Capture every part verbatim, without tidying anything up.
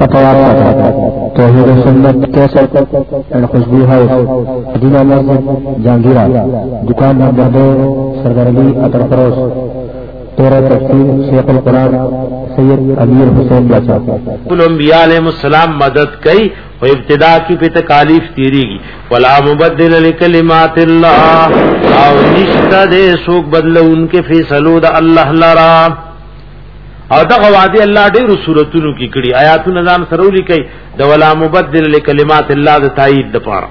सवाब तौहीद सुन्नत cassette and Khushboo house Madina Masjid Jahangira दुकान नंबर दो सरदार अली अतर फरोश तेरह तफसीर शेख अल कुरान सैयद अमीर हुसैन बाचा अंबिया अलैहिस्सलाम मदद कई और इब्तिदा की पे तकालीफ तीरेगी वला मुबद्दिल लिकलिमातिल्लाह और निश्ता दे सूक बदल उनके फैसलो द अल्लाह लरा और दغه وعده الله ډېر صورتونو کې کړي آیاتونه ځان سرولي کوي د ولا مبدل لکلمات الله د تایید د پاره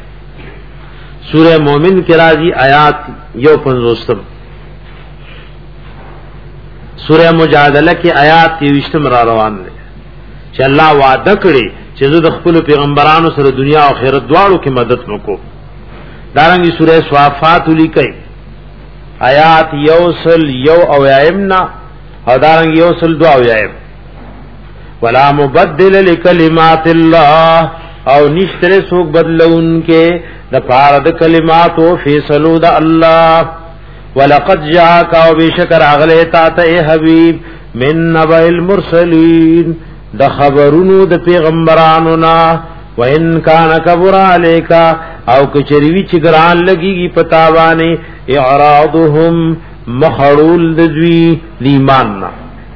سوره مومن کې راځي آیات یو پنځوستم سوره مجادله کې آیات یوشتم را روان دي چې الله وعده کړی چې زه د خپل پیغمبرانو سره دنیا او آخرت دواړو کې مدد وکړم دارنګي سوره صافات لیکي آیات یوصل یو او یمنا او دارنګ یو سل دعا ویایم ولا مبدل لکلمات الله او نشتره سوک بدلون کې د پاره د کلمات او فیصلو د الله ولقد جاءك او بشکر اغله تا ته حبیب من نبأ المرسلین د خبرونو د پیغمبرانو نا وان کان کبر الیک او کچریوی چې ګران لګیږي پتا باندې اعراضهم مخړول دزوی لیماننا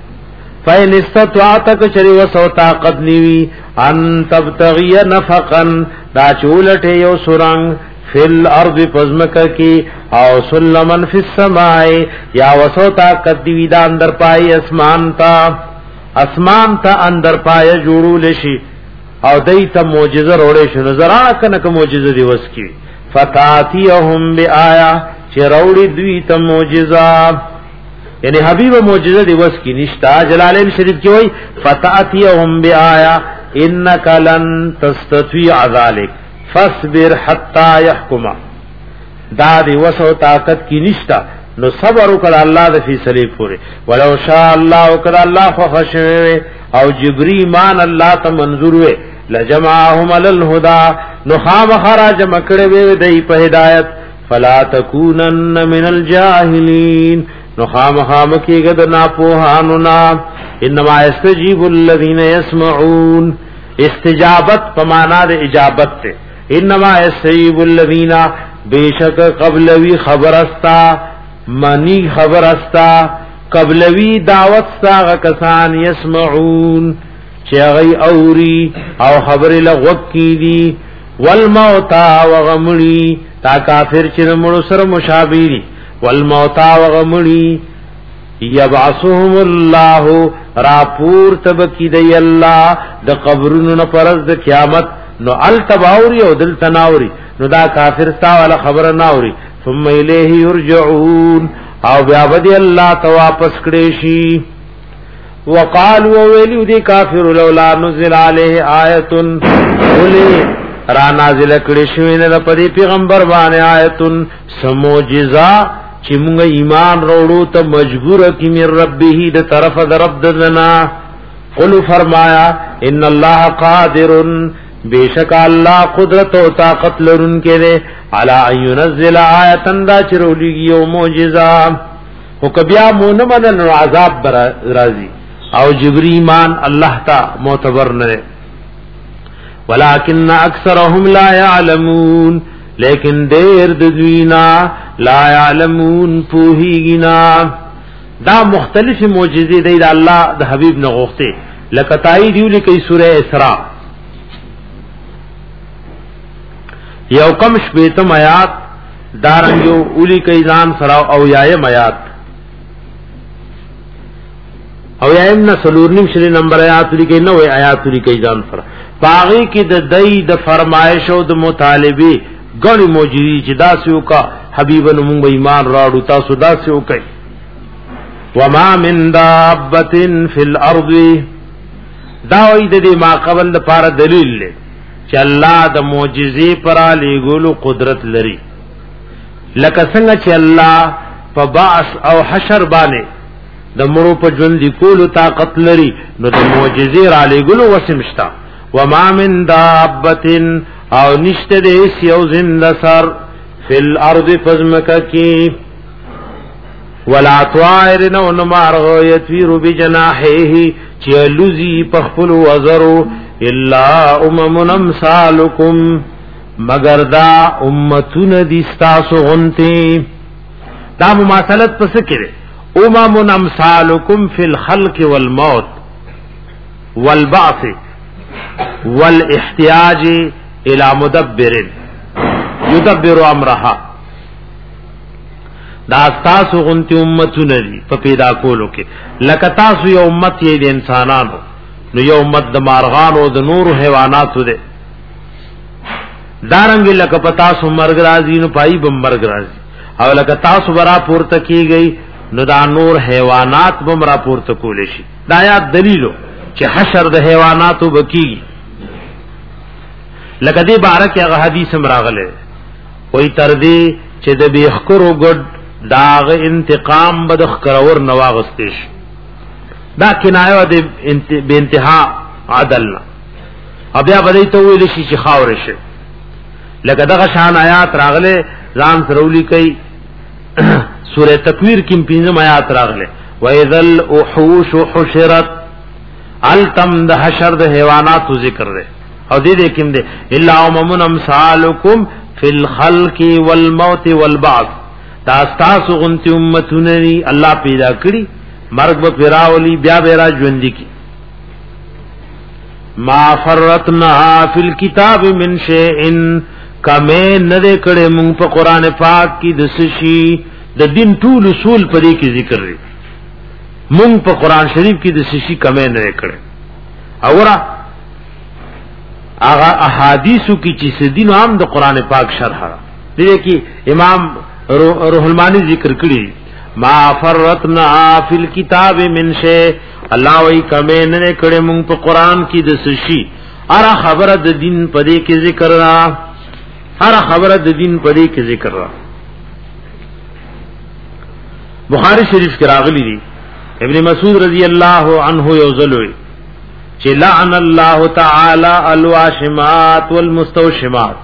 فین استطاعتک چری وسو طاقت نیوی ان تبتغی نفقا دا چولټ یو سرنګ فل ارض پزمک کی او سلمن فی السماء یا وسو طاقت دی دا اندر پای اسمان تا اسمان تا اندر پای جوړول شي او دیت معجزه وروړې شو نظر کنه کوم معجزه دی وس کی فتاتیهم بیایا چروڑی دوی تا موجزہ یعنی حبیب موجزہ دی وس کی نشتا جلالین شریف کی ہوئی فتاتیهم بی آیا انکا لن تستطیع ذالک فاصبر حتی یحکما دا دی وس و طاقت کی نشتا نو صبر کر اللہ دا فی صلیب پورے ولو شاء اللہ کر اللہ خوخشوے او جبری مان اللہ تا منظور وے لجمعهم للہدا نو خام خراج مکڑوے دی پہ ہدایت فلا تکونن من الجاہلین نخام خام کی گد ناپوہاننا انما استجیب الذین یسمعون استجابت پمانا دے اجابت تے انما استجیب الذین بیشک قبلوی خبرستا منی خبرستا قبلوی دعوتستا غکسان یسمعون چیغی اوری او خبر لغوک کی دی والموتا وغمڑی تا کافر چې مړو سره مشابهي والموتا وغمړي يبعثهم الله راپور تبکی دی الله د قبرونو نه پرز د قیامت نو ال تباوري او دل تناوري نو دا کافر تا ولا خبر ناوري ثم الیه یرجعون او بیا بدی الله ته واپس کړي شي وقالوا ویلو دی کافر لولا نزل علیه آیه قل را نازل کړي شوی نه په پیغمبر باندې آیتن سموجزا چې موږ ایمان وروړو ته مجبور کی من ربه د طرف د رب دنا قل فرمایا ان الله قادر بیشک الله قدرت او طاقت لرونکي دی علی ان ينزل آیتن دا چرولږي او معجزه او کبیا مون من عذاب راضی او جبری ایمان الله تا معتبر نه ولكن اکثرهم لا يعلمون لیکن دیر دوینا لا يعلمون پوهیگنا دا مختلف معجزې دی د الله د حبیب نه غوښته لکه تای دیو لیکي سوره اسراء یو کم شپیتم آیات دارنګ یو اولی کای ځان سره او یایم آیات او یایم نه سلورنیم شری نمبر آیات لیکي نو آیات لیکي ځان سره باغی کی د دای د فرمایش او د مطالبه غنی موجودی چې داسیو کا حبیب نو ایمان راړو تاسو داسیو کوي وما من دابه فی الارض داوی د دې ما قبل د پاره دلیل له چې الله د معجزې پر علی ګلو قدرت لري لکه څنګه چې الله په بعث او حشر باندې د مړو په ژوند کولو طاقت لري نو د معجزې علی ګلو وسمشتا وما من دابه او نشته دې یو زنده سر فل ارض فزمک کی ولا طائر نو نمارغ یطیر بجناحه چلوزی پخپل وزرو الا امم امثالکم مگر دا امتون دیستاسو غنتی دا مماثلت پس کرے امم امثالکم فی الخلق والموت والبعث والاحتیاج الى مدبر یدبر امرها دا تاسو غنتی امتون دی په پیدا کولو کې لکه تاسو یو امت یې د انسانانو نو یو امت د مارغانو د نور حیواناتو ده دارنګ لکه پتا سو مرګ راځي نو پای بم مرګ راځي او لکه تاسو برا پورته کیږي نو دا نور حیوانات بم را پورته کول شي دا آیات دلیلو چې حشر د حیواناتو بکیږي لکه دې بارک هغه حدیث مراغله وای تر دې چې د بیخکرو ګډ داغ انتقام بدخ کرور نواغستش دا کنایه د به انتها عدلنا بیا بدای ته ویل شي چې خاور شي لکه دغه شان آیات راغله ځان سرولی کوي سوره تکویر کې پنځم آیات راغله وَإِذَا الْوُحُوشُ حُشِرَتْ التم د حشر د حیوانات ذکر ده او دې دې کوم ده الا امم امثالکم فی الخلق والموت والبعث دا تاسو غنتی امتونه الله پیدا کړی مرګ به پیراولی بیا بیرا ژوند کی ما فرتنا فی الكتاب من شیء کمه نه دې کړه مونږ په قران پاک کې د سشي د دین ټول اصول پرې کې ذکر لري مونږ په قران شریف کې د سشي کمه نه کړه اورا هغه احادیثو کې چې سدین عام د قران پاک شرح دي کې امام روح المانی ذکر کړی ما فرتنا فی الكتاب من شیء الله وی کمه نه کړه مونږ په قران کې د سشي اره خبره د دین پدې کې ذکر را اره خبره د دین پدې کې ذکر را بخاری شریف کې راغلی دی ابن مسعود رضی الله عنه یوزلوی چې لعن الله تعالی الواشمات والمستوشمات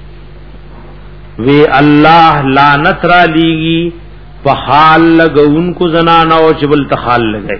وی الله لعنت را لیږي په حال لګون کو زنانه او چې بل تخال لګي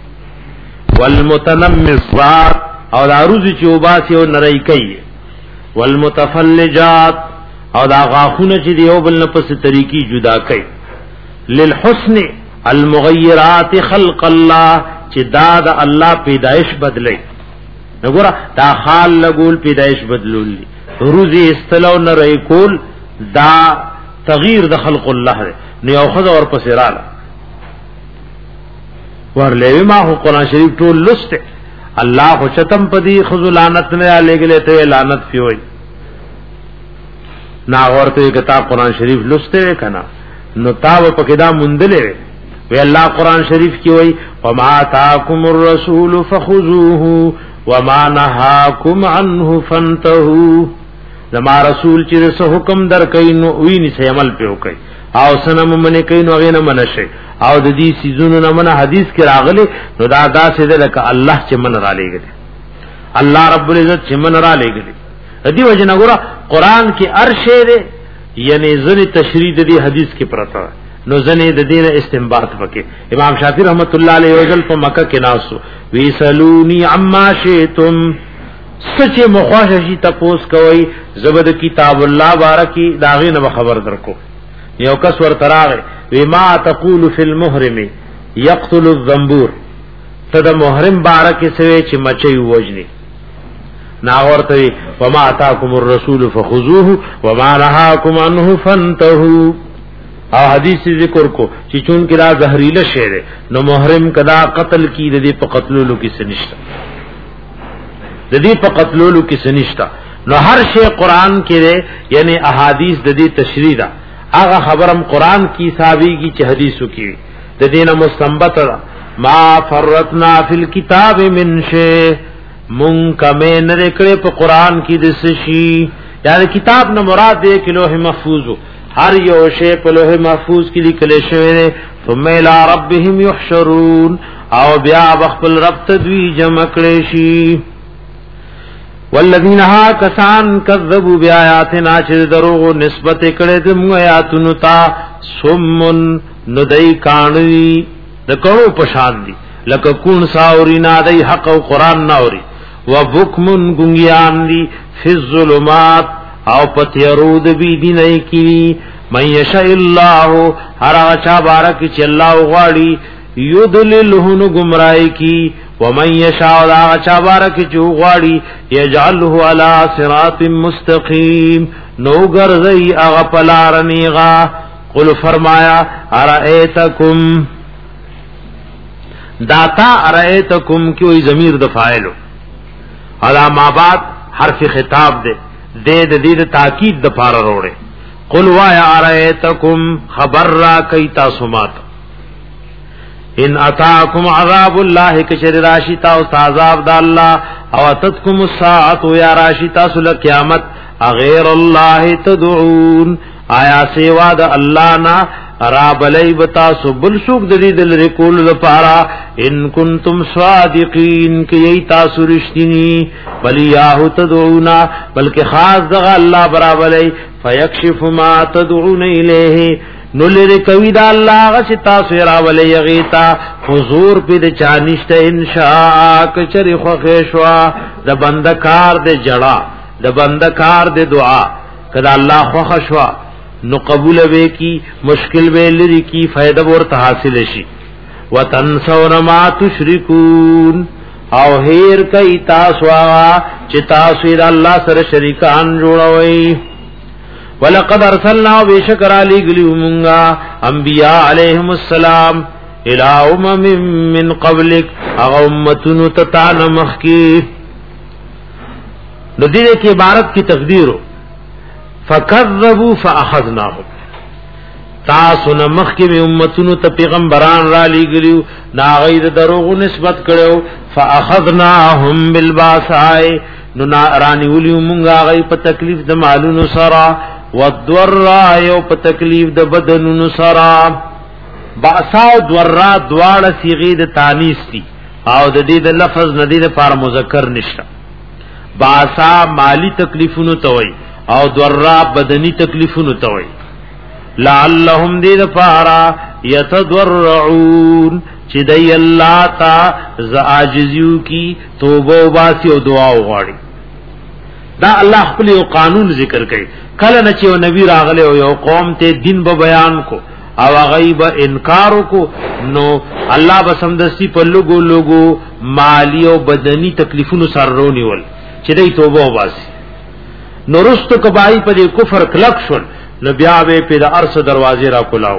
والمتنمصات او داروز چې وباسي او نری کوي والمتفلجات او دا غاخونه چې دیو بل نه پس طریقې جدا کوي للحسن المغیرات خلق الله چې دا د الله پیدائش بدلی وګوره دا حال لګول پیدائش بدلول روزي استلو نه رې کول دا تغییر د خلق الله نه یو خدای اور پسې رااله ورلې ما هو قرآن شریف ټول لسته الله خو چتم پدی خذلانت نه لګلې ته لعنت پیوي نا ورته کتاب قرآن شریف لسته کنا نو تاو پکې دا مندلې وی الله قرآن شریف کی وای وما تاکم الرسول فخذوه وما نهاکم عنه فانتهوا زما رسول چې څه حکم در کین وی نسی عمل پیو کوي او سنم منی کین او غینه منشه او د دې سيزونو نه من حدیث کې راغلي نو دا دا سید لکه الله چې من را لېګل الله رب العزت چې من را لېګل دې وجه نه ګوره قران کې ارشه دې یعنی ځنی تشریح دې حدیث کې پرتا نو ځنی د دین استنباط وکي امام شافعی رحمت الله علیه وجل په مکه کې ناسو وی سلونی عما شئتم سچ مخواششی تپوس کوي زبد کتاب الله بارکی داغه نه خبر درکو یو کس ور تراغه وی ما تقول فی المحرم یقتل الذنبور تد محرم بارکی سوی چې مچي وجنی ناورته وما اتاکم الرسول فخذوه وما نهاکم عنه فانتهوا او حدیث ذکر کو چې چون کې دا زهريله شی ده نو محرم کدا قتل کی د دې په قتلولو کې سنشتا د دې په قتلولو کې سنشتا نو هر شی قران کې ده یعنی احادیث د دې تشریح ده هغه خبرم قران کی صحابي کی حدیثو کی د دینه مستنبط ما فرتنا فی الكتاب من شی من کمه نه کړه په قران کې د سشي یعنی کتاب نه مراد دی کې لوح محفوظ هر یو شی په لوح محفوظ کې لیکل شوی دی ثم الى ربهم يحشرون او بیا بخل رب تدوی جمع کړي شي والذین ها کسان کذبوا بیااتنا چې دروغ نسبت کړي د موږ آیاتونو ته صم نو دای کانوی د کړو پشان دي لکه کون ساوري نه دای حق او قران نه اوري وبکمن گنگیان دی فی الظلمات او پتیرود بی دی نئی کی من یشاء اللہ ہر آچا بارک چی اللہ غاڑی یدللہن گمرائی کی ومن یشاء آچا بارک چی غاڑی یجعلہ علی صراط مستقیم نو گرزی اغپلارنیغا قل فرمایا ارائیتکم داتا ارائیتکم کیوئی ضمیر دفائلو ادا ما بعد حرف خطاب دے دے دے دے تاکید د پارا روڑے قل وایا ارایتکم خبر را کئی تاسمات ان اتاکم عذاب اللہ کشر راشتا و عذاب دا اللہ او اتتکم الساعت یا راشتا سل قیامت اغیر اللہ تدعون آیا سیوا دا اللہ نا رابلی بتا سبل سوک دلی دل رکول دپارا ان کنتم صادقین کی یی تاسو رشتینی ولیاہو تدعونا بلکہ خاص دغا اللہ برابلی فیکشف ما تدعون الیہ نلر کوی دا اللہ غسی تاسو رابلی یغیتا حضور پی دا چانشت انشاء کچری خوخیشوا دا بندکار دے جڑا دا بندکار دے دعا کدا اللہ خوخشوا نو قبول بے کی مشکل بے لری کی فائدہ ورته حاصل شي وتنسون ما تشركون او هیر کای تاسو چې تاسو د الله سره شریکان جوړوي ولقد ارسلنا بشکر علی گلیومغا انبیاء علیہم السلام الى امم من قبلک امتن تتان مخکی نو دې کې عبارت کی تقدیر فکذبوا فاخذناهم تاسو نمخ کې به امتونو ته پیغمبران را لېګلیو نا غیر دروغ نسبت کړو فاخذناهم بالباساء نو رانی ولیو مونږه غي په تکلیف د مالونو سرا والضراء او په تکلیف د بدنونو سرا باسا او ضراء دواړه صيغه د تانیث دي او د دې د لفظ ندی د فار مذکر نشته باسا مالی تکلیفونو ته وای او ضراء بدنی تکلیفونو ته وای لعلهم دې لپاره یتضرعون چې دای الله تا ز عاجزیو کی توبه واسي او دعا وغواړي دا الله خپل یو قانون ذکر کوي کله نه چې نبی راغله او یو قوم ته دین به بیان کو او غیب انکار کو نو الله بسمدستی په لوګو لوګو مالی او بدنی تکلیفونو سره رونیول چې دای توبه واسي نو رست کبای په کفر کلک شول نو بیا به په د ارس دروازې را کولاو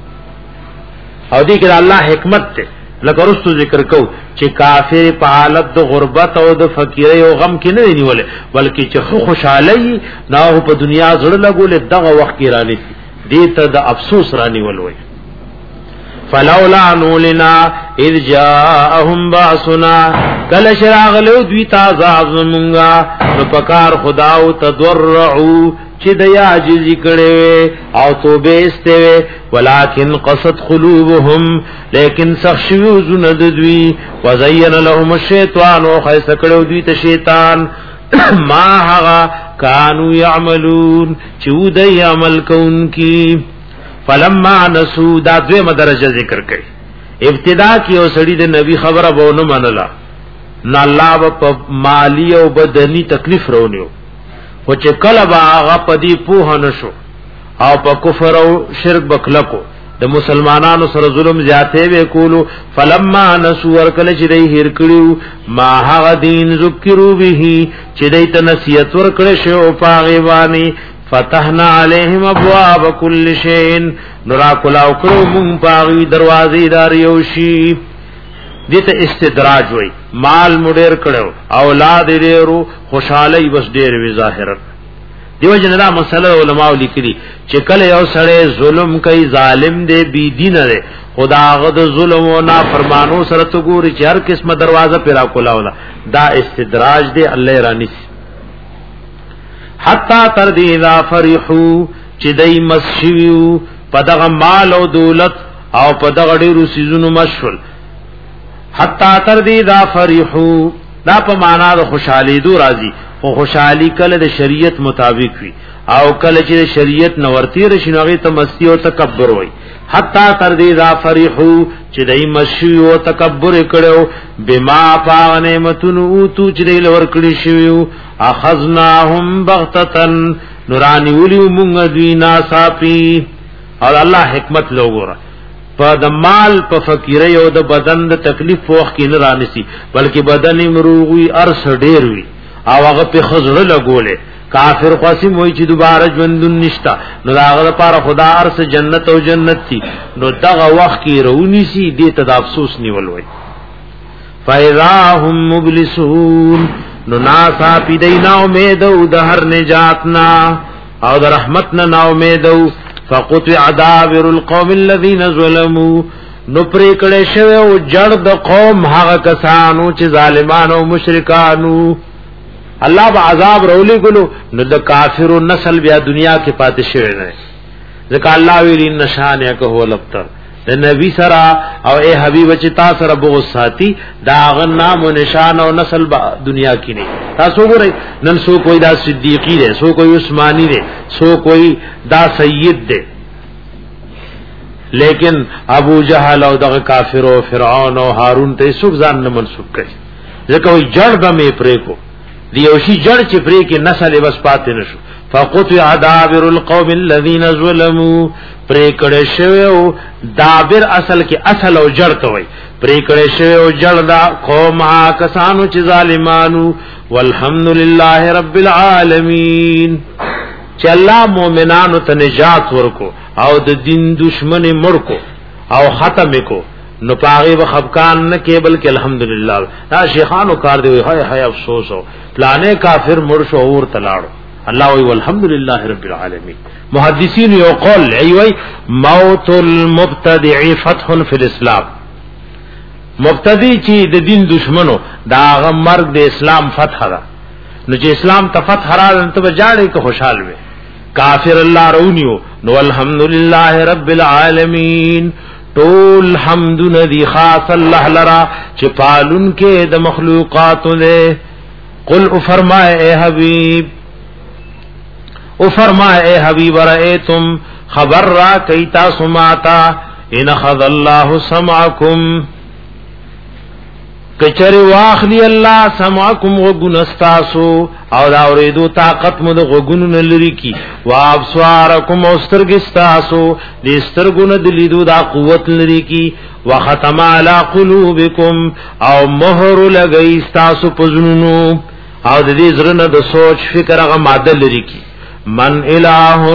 او دې کې الله حکمت ته لکه رستو ذکر کو چې کافر په حالت د غربت او د فقیری او غم کې نه نیولې بلکې چې خو خوشالۍ نه په دنیا زړه لګول دغه وخت کې رانی دې ته د افسوس رانی ولوي فلولا نولنا اذ جاءهم باسنا کل شراغلو دوی تازاب زمونگا نو پکار خداو تضرعو چی دیا عجزی کڑے او توبے استوے ولیکن قصد قلوبهم لیکن سخشویو زند دوی وزین لهم الشیطان و خیس کڑو دوی تا شیطان ما حقا کانو یعملون چو دی عمل کون کی فلما نسو دا دوی مدرجہ ذکر کئی ابتدا کی او سڑی دے نبی خبر بونو منلا نا اللہ با مالی او بدنی تکلیف رونیو خو چې کله با هغه پدی پوه نشو او په کفر او شرک بکلکو د مسلمانانو سره ظلم زیاته وکولو فلما نسو ورکل چې دی هیر کړیو ما هغه دین ذکرو به چې دی ته نصیحت ورکړې شو پاغي وانی فتحنا علیہم ابواب کل شیء نورا کلاو کړو مون پاغي دروازې دار یوشي دیتا استدراج وی مال مډیر کړو اولاد ډیرو خوشحالی بس ډیر وی ظاهرا دیو جندا مسله علماء لیکلي چې کله یو سړی ظلم کوي ظالم دی بی دین دی خدا غد ظلم او نافرمانو سره تو ګوري چې هر قسمه دروازه پیرا کولاولا دا استدراج دی الله رانی حتا تر دی اذا فرحو چې دای مسشیو پدغه مال او دولت او پدغه ډیرو سيزونو مشول حتا تر دی دا فرحو دا په معنا د خوشحالي دو راضي خو خوشحالي کله د شریعت مطابق وي او کله چې شریعت نورتی رشنوغي ته مستی او تکبر وي حتا تر دې را فرحو چې دای مشي او تکبر کړو بما پا نعمتون او تو چې لور کړی شو اخذناهم بغتتن نورانی ولی مونږ دوی ناصافي او الله حکمت لوګره په د مال په فقیرې او د بدن د تکلیف وخت کې نه رانسی بلکې بدن مروغي ارس ډیر وي او هغه په خزړه لګولې کافر قاسم وای چې دوباره ژوندون نشتا نو هغه لپاره خدا ارس جنت او جنت تي نو دغه وخت کې رونی سي دې ته افسوس نیول وای فایراهم مبلسون نو ناسا پیدینا امید او د هر نجاتنا او د رحمتنا نا امید او فقطع دابر القوم الذين ظلموا نو پرې کړه شوی او جړ د قوم هغه کسانو چې ظالمانو او مشرکانو الله به عذاب رولې ګلو نو د کافرو نسل بیا دنیا کې پاتې شوی نه ځکه الله ویلی نشان یک هو لبتر د نبی سره او اے حبیب چې تاسو سره بغض ساتي دا غ نام او نشان او نسل دنیا کې نه تاسو ګورئ نن سو کوئی دا صدیقی دی سو کوئی عثمانی دی سو کوئی دا سید دی لیکن ابو جہل او دغه کافر او فرعون او هارون ته څوک ځان نه منسوب کړي ځکه وي جړ به مې پرې کو دی او شي جړ چې پرې کې نسل بس پاتې نشو فقطع دابر القوم الذين ظلموا پرې کړه شوی او دابر اصل کې اصل او جړ ته وي پرې کړه شوی او جړ دا قوم ها کسانو چې ظالمانو والحمدلله رب العالمین چې الله مؤمنانو ته نجات ورکو او د دین دشمن مړکو او ختم کو نو پاغي و خفقان نه کې بلکې الحمدلله دا شیخانو کار دی هاي هاي افسوس او پلانې کافر مر شو اور تلاړو الله وی والحمدلله رب العالمین محدثین یو قول ایوی موت المبتدع فتح فی الاسلام مبتدی چې د دین دشمنو دا غ مرګ د اسلام فتح را نو چې اسلام ته فتح را ته بجاړي که خوشحال وي کافر الله رونیو نو الحمدلله رب العالمین طول حمد ندی خاص الله لرا چې پالون کې د مخلوقات له قل او فرمائے اے حبیب او فرمائے اے حبیب رأیتم خبر را کیتا سماتا ان خذ الله سمعکم کچری واخلی الله سمعکم وغنستاسو او دا اوریدو طاقت مو د غوګونو لری کی وابصارکم استرګستاسو د سترګونو د لیدو دا قوت لري کی وختم علی قلوبکم او مہر لګی استاسو پزنونو او د دې زرنه د سوچ فکر هغه ماده لري کی من الہ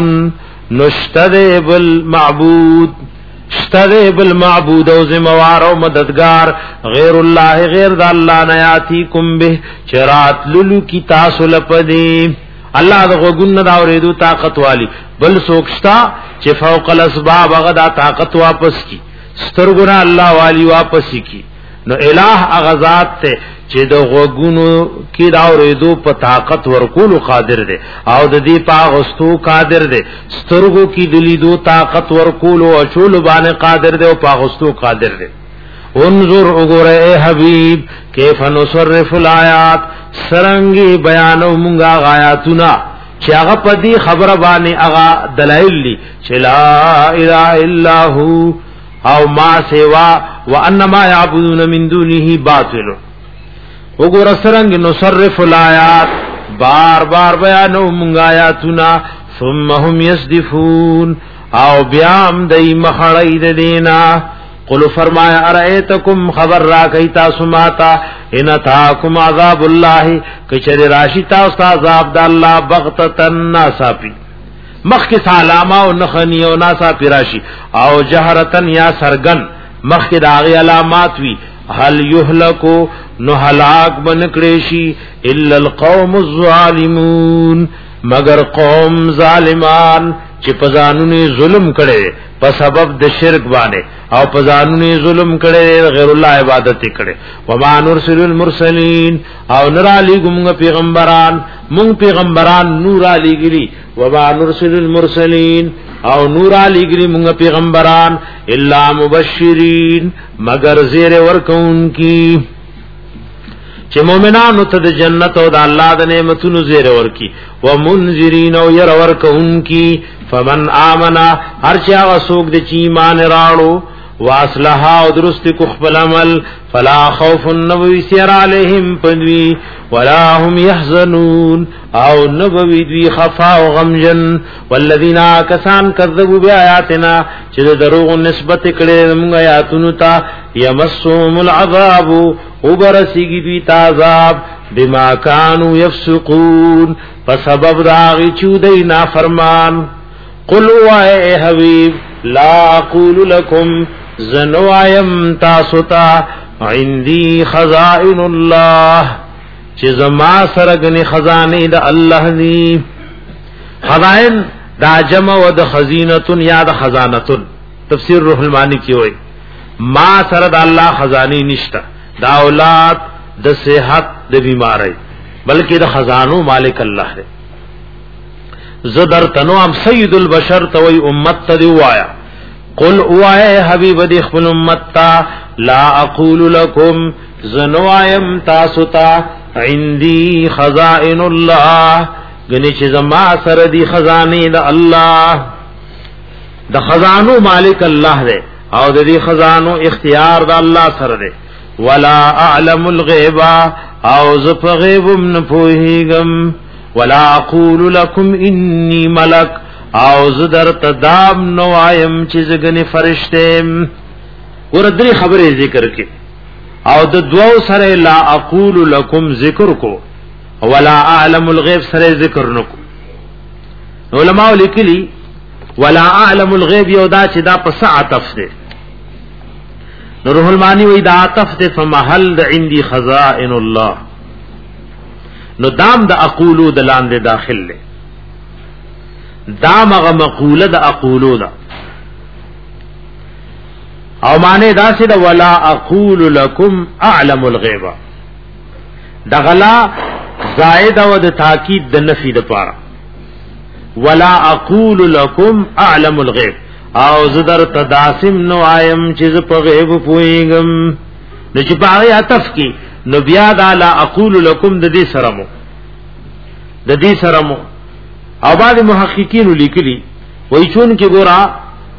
نشتذب المعبود اشتذب المعبود او زموار او مددگار غیر الله غیر د الله نیاتیکم به چرات للو کی تاسو لپدی الله د غوګن دا اوریدو طاقت والی بل سوکشتا چې فوق الاسباب هغه دا طاقت واپس کی سترګنا الله والی واپس کی نو الہ اغذات ته چې د غوګونو کې دا اوریدو په طاقت ورکول قادر دی او د دې په غستو قادر دی سترګو کې دلیدو طاقت ورکول او چول باندې قادر دی او په غستو قادر دی انظر وګوره اے حبیب کیف نصرف الآیات سرنګي بیانو مونږه آیاتنا چې هغه په دې خبره باندې هغه دلایل دي چې لا اله الا هو او ما سوا وانما يعبدون من دونه باطل وګور سرنګ نصرف الآیات بار بار بیانو مونږه آیاتنا ثم هم يصدفون او بیام دای مخړی د دینا قل فرمایا ارایتکم خبر را کیتا سماتا ان تاکم عذاب الله کچر راشی تاسو عذاب د الله بغتتن ناصافی مخ کی سلامه او نخنی او ناصافی راشی او جهرتن یا سرغن مخ کی داغی علامات وی هل یهلکو نو هلاک بنکړی الا القوم الظالمون مگر قوم ظالمان چې پزانونی ظلم کړي په سبب د شرک باندې او پزانونی ظلم کړي غیر الله عبادت کړي وما نرسل المرسلین او نور علی ګم پیغمبران مونږ پیغمبران نور علی ګری وما نرسل المرسلین او نور علی ګری مونږ پیغمبران الا مبشرین مگر زیر ورکون کی چې مؤمنانو ته د جنت او د الله د نعمتونو زیر ورکی ومنذرین او ير ورکونکی فمن آمنا هر چا وسوک د چی ایمان راړو واصلح او درست کو خپل عمل فلا خوف نبوی سیر علیہم پدوی ولا هم يحزنون او نبوی دوی خفا او غمجن والذین کسان کذبوا بیااتنا چې دروغ نسبت کړي موږ آیاتونو ته یمسهم العذاب وبرسیږي دوی عذاب بما كانوا يفسقون فسبب داغي چودای نافرمان قل وای حبیب لا اقول لكم زنوایم تاسوتا عندي خزائن الله چې زما سرګنی خزانه د الله دی خزائن دا جمع و د خزینه یا د خزانه تفسیر روح المانی کی وای ما سره د الله خزانی نشتا دا اولاد د صحت د بیماری بلکې د خزانو مالک الله دی زدر تنو ام سید البشر توي امت ته وایا قل اوائے حبیب دی خپل امت تا لا اقول لكم زنوایم تاسوتا عندي خزائن الله گنی چې زما سره دی خزانه د الله د خزانو مالک الله دی او د دې خزانو اختیار د الله سره دی ولا اعلم الغیب او ز په غیب نه پوهیږم ولا اقول لكم اني ملک او زدر تدام نوایم چې زګنی فرشته ور درې خبرې ذکر کې او د دوو سره لا اقول لكم ذکر کو ولا اعلم الغیب سره ذکر نکو علماء لیکلي ولا اعلم الغیب یو دا چې دا په عطف ده روح المانی وی دا عطف ده فمحل د عندي خزائن الله نو دام د اقولو د لاندې داخل له دا مغه مقوله د اقولو دا او معنی دا سه دا ولا اقول لكم اعلم الغیب دا غلا زائد او د تاکید د نفی د پاره ولا اقول لكم اعلم الغیب او زدر تداسم نو ایم چې په غیب پویګم نو چې په عطف کې نو بیا دا لا اقول لكم د دې سره مو د دې سره مو او بعض محققین لیکلی وای چون کې ګورا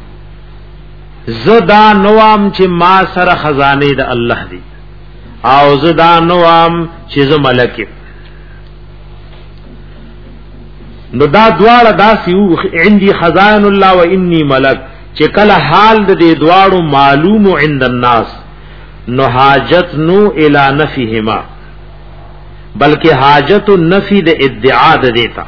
زدا نوام چې ما سره خزانه د الله دی او زدا نوام چې ز ملک نو دا دواړه داسیو عندي خزائن الله و انی ملک چې کله حال د دې دواړو معلوم عند الناس نو حاجت نو الی نفیهما بلکې حاجت النفی د ادعا د دیتا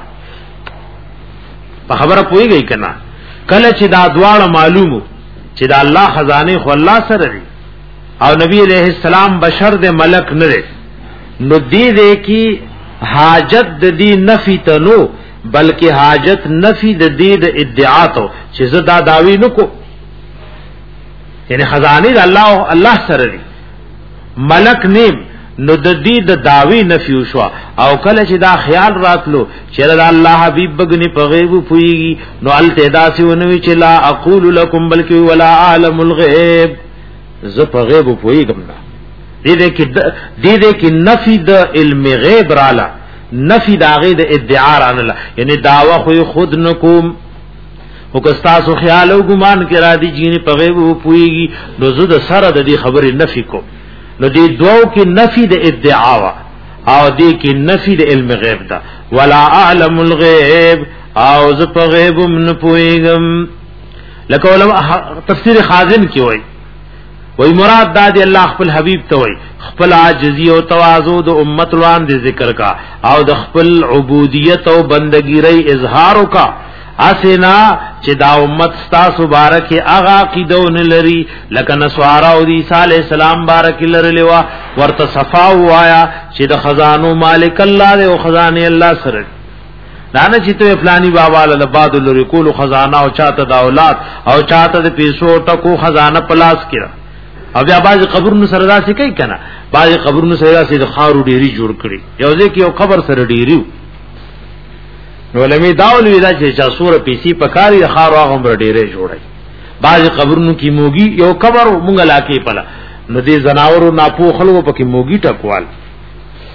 په خبره پوي گئی کنا کله چې دا دواړه معلومو چې دا الله خزانه خو الله سره دی او نبی علیہ السلام بشر د ملک نه دی نو دې دې کی حاجت د دې نفی ته نو بلکې حاجت نفی د دې د ادعا ته چې زدا داوی نکو یعنی خزانه د الله الله سره دی ملک نیم نو د دې د داوی نفی وشو او کله چې دا خیال راتلو چې د الله حبیب بغنی په غیب پویږي نو التداسی ونوي چې لا اقول لكم بلکې ولا اعلم الغیب ز په غیب پویګم نه دې دې کې دې دې کې نفی د علم غیب رااله نفی د هغه د ادعا رانه یعنی داوا خو خود نکوم او که تاسو خیال او ګمان کې را دي چې په غیب پویږي نو زه د سره د دې خبرې نفی کوم نو دې دوو کې نفی د ادعا وا او دې کې نفی د علم غیب دا ولا اعلم الغیب او ز په غیب من پویګم لکه علماء تفسیر خازن کې وای وای مراد دا دی الله خپل حبیب ته وای خپل عاجزی او تواضع د امت روان دي ذکر کا او د خپل عبودیت او بندګی ری اظهار کا اسنا چې دا امت ستاسو بارک اغا قیدون لري لکه نسوارا او عیسی علی السلام بارک لري وا ورته صفا وایا چې د خزانو مالک الله دی او خزانه الله سره دانه چې ته فلانی بابا له بعد لري کول خزانه او چاته د اولاد او چاته د پیسو ټکو خزانه پلاس کړه او بیا باز قبرونو سره داسې کوي کنه باز قبرونو سره داسې د خارو ډیری جوړ کړي یو ځکه یو قبر سره ډیریو نو لمی داول ویدا چې چا سور پیسي پکاري خارو هغه بر ډیره جوړي باز قبرونو کې موګي یو قبر مونږ لاکې پلا نو دې زناورو ناپو خلکو پکې موګي ټکوال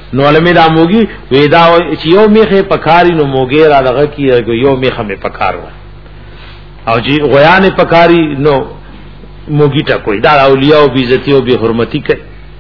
نو علماء دا موګي ودا چې یو میخه پکاري نو موګي را دغه کی یو میخه می پکار و او جی غیان پکاري نو موګي ټکوي دا اولیاء او بیزتی او به حرمتی کوي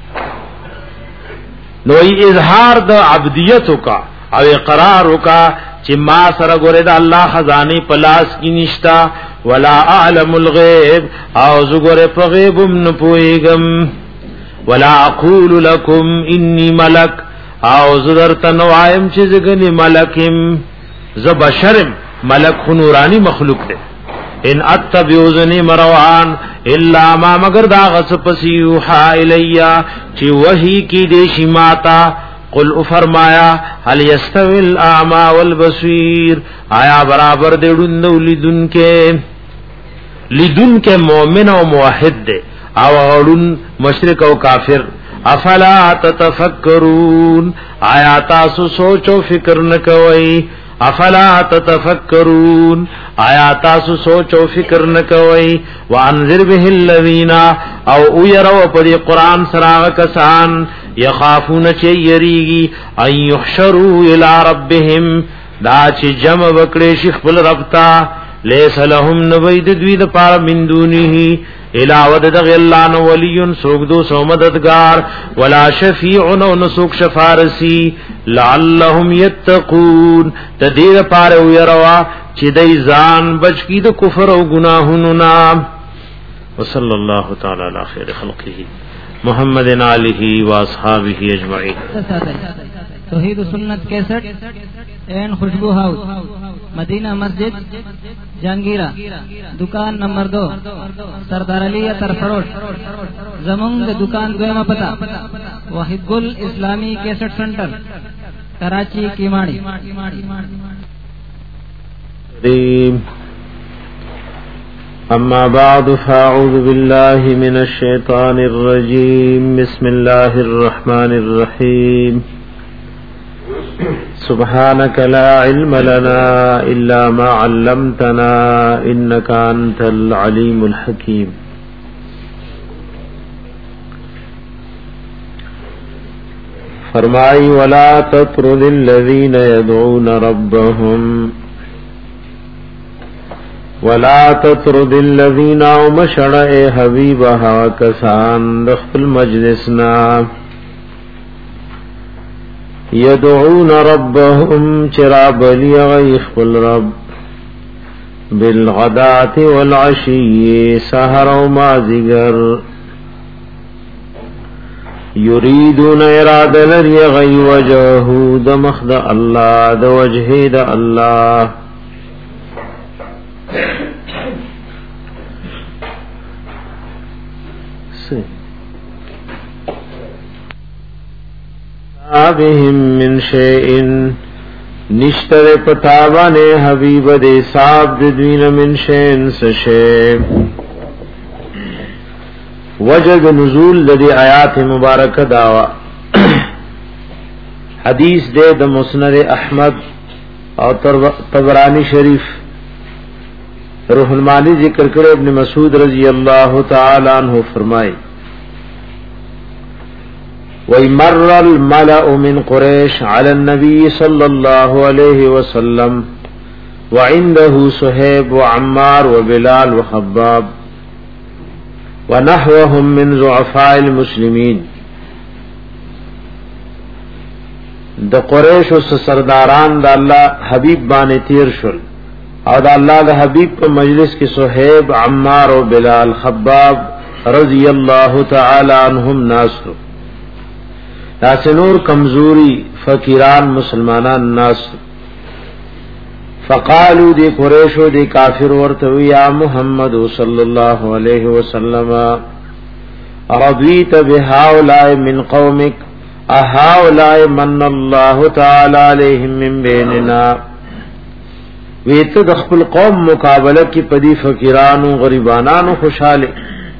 نو ای اظهار د عبدیت کا او اقرار کا چې ما سره ګوره د الله خزانه پلاس کی نشتا ولا اعلم الغیب او زګوره په غیب نه پويګم ولا اقول لكم اني ملک او زدر تنوایم چې زګنی ملکم ز بشرم ملک نورانی مخلوق ده ان اتبعوني مروان الا ما مگر دا غس پسیوحا الیا چې وحی کی دې شماتا قل فرمایا هل یستوی الاعمى والبصیر آیا برابر دې ډوند ولیدون کې لیدون کې مؤمن او موحد دے او غړون مشرک او کافر افلا تتفکرون آیا تاسو سوچ او فکر نکوي افلا تتفکرون آیا تاسو سوچ او فکر نکوي وانذر به الذین او يروا په قرآن سراغ کسان یخافون چه یریږي ان یحشروا الی ربهم دا چې جمع وکړي شیخ بل ربتا لیس لهم نوید دوی د پار من دونه علاوه د غلان ولی سوګدو سو مددگار ولا شفیع نو نسوک شفارسی لعلهم یتقون تدیر پار ويروا چې دای ځان بچ کی د کفر او گناهونو نا وصلی الله تعالی علی خیر خلقه محمد علیہ و اصحابہ اجمعین توحید و سنت کیسٹ این خوشبو ہاؤس مدینہ مسجد جہانگیرہ دکان نمبر دو سردار علی اتر فروش زمونگ دکان دویمہ پتہ واحد گل اسلامی کیسٹ سنٹر کراچی کیماڑی اما بعد فاعوذ بالله من الشیطان الرجیم بسم الله الرحمن الرحیم سبحانك لا علم لنا الا ما علمتنا انك انت العليم الحكيم فرمائی ولا تطرد الذين يدعون ربهم ولا تطرد الذين ومشر اے حبیب ہوا کسان دخل مجلسنا يدعون ربهم چراب لیغیخ بالرب بالغدات والعشی سحر و مازگر یریدون اراد لریغی وجهو دمخد اللہ دوجہ دا اللہ بهم من شيء نشتر پتاوان حبیب دے صاحب دوین من شيء سشے وجد نزول دے آیات مبارک داوا حدیث دے د مسند احمد اور طبرانی شریف روح المانی ذکر کرے ابن مسعود رضی اللہ تعالی عنہ فرمائے وَمَرَّ الْمَلَأُ مِنْ قُرَيْشٍ عَلَى النَّبِيِّ صَلَّى اللَّهُ عَلَيْهِ وَسَلَّمَ وَعِنْدَهُ صُهَيْبُ وَعَمَّارُ وَبِلَالُ وَخَبَّابُ وَنَحْوَهُمْ مِنْ ضُعَفَاءِ الْمُسْلِمِينَ د قریش او سرداران د الله حبیب باندې تیر شول او د الله د حبیب په مجلس کې صہیب عمار او بلال خباب رضی الله تعالی عنهم ناس نور کمزوری فقیران مسلمانان ناس فقالو دی قریشو دی کافر ورتو یا محمد صلی اللہ علیہ وسلم رضیت بهؤلاء من قومک اهؤلاء من اللہ تعالی علیہم من بیننا ویت د خپل قوم مقابله کی پدی فقیرانو غریبانانو خوشاله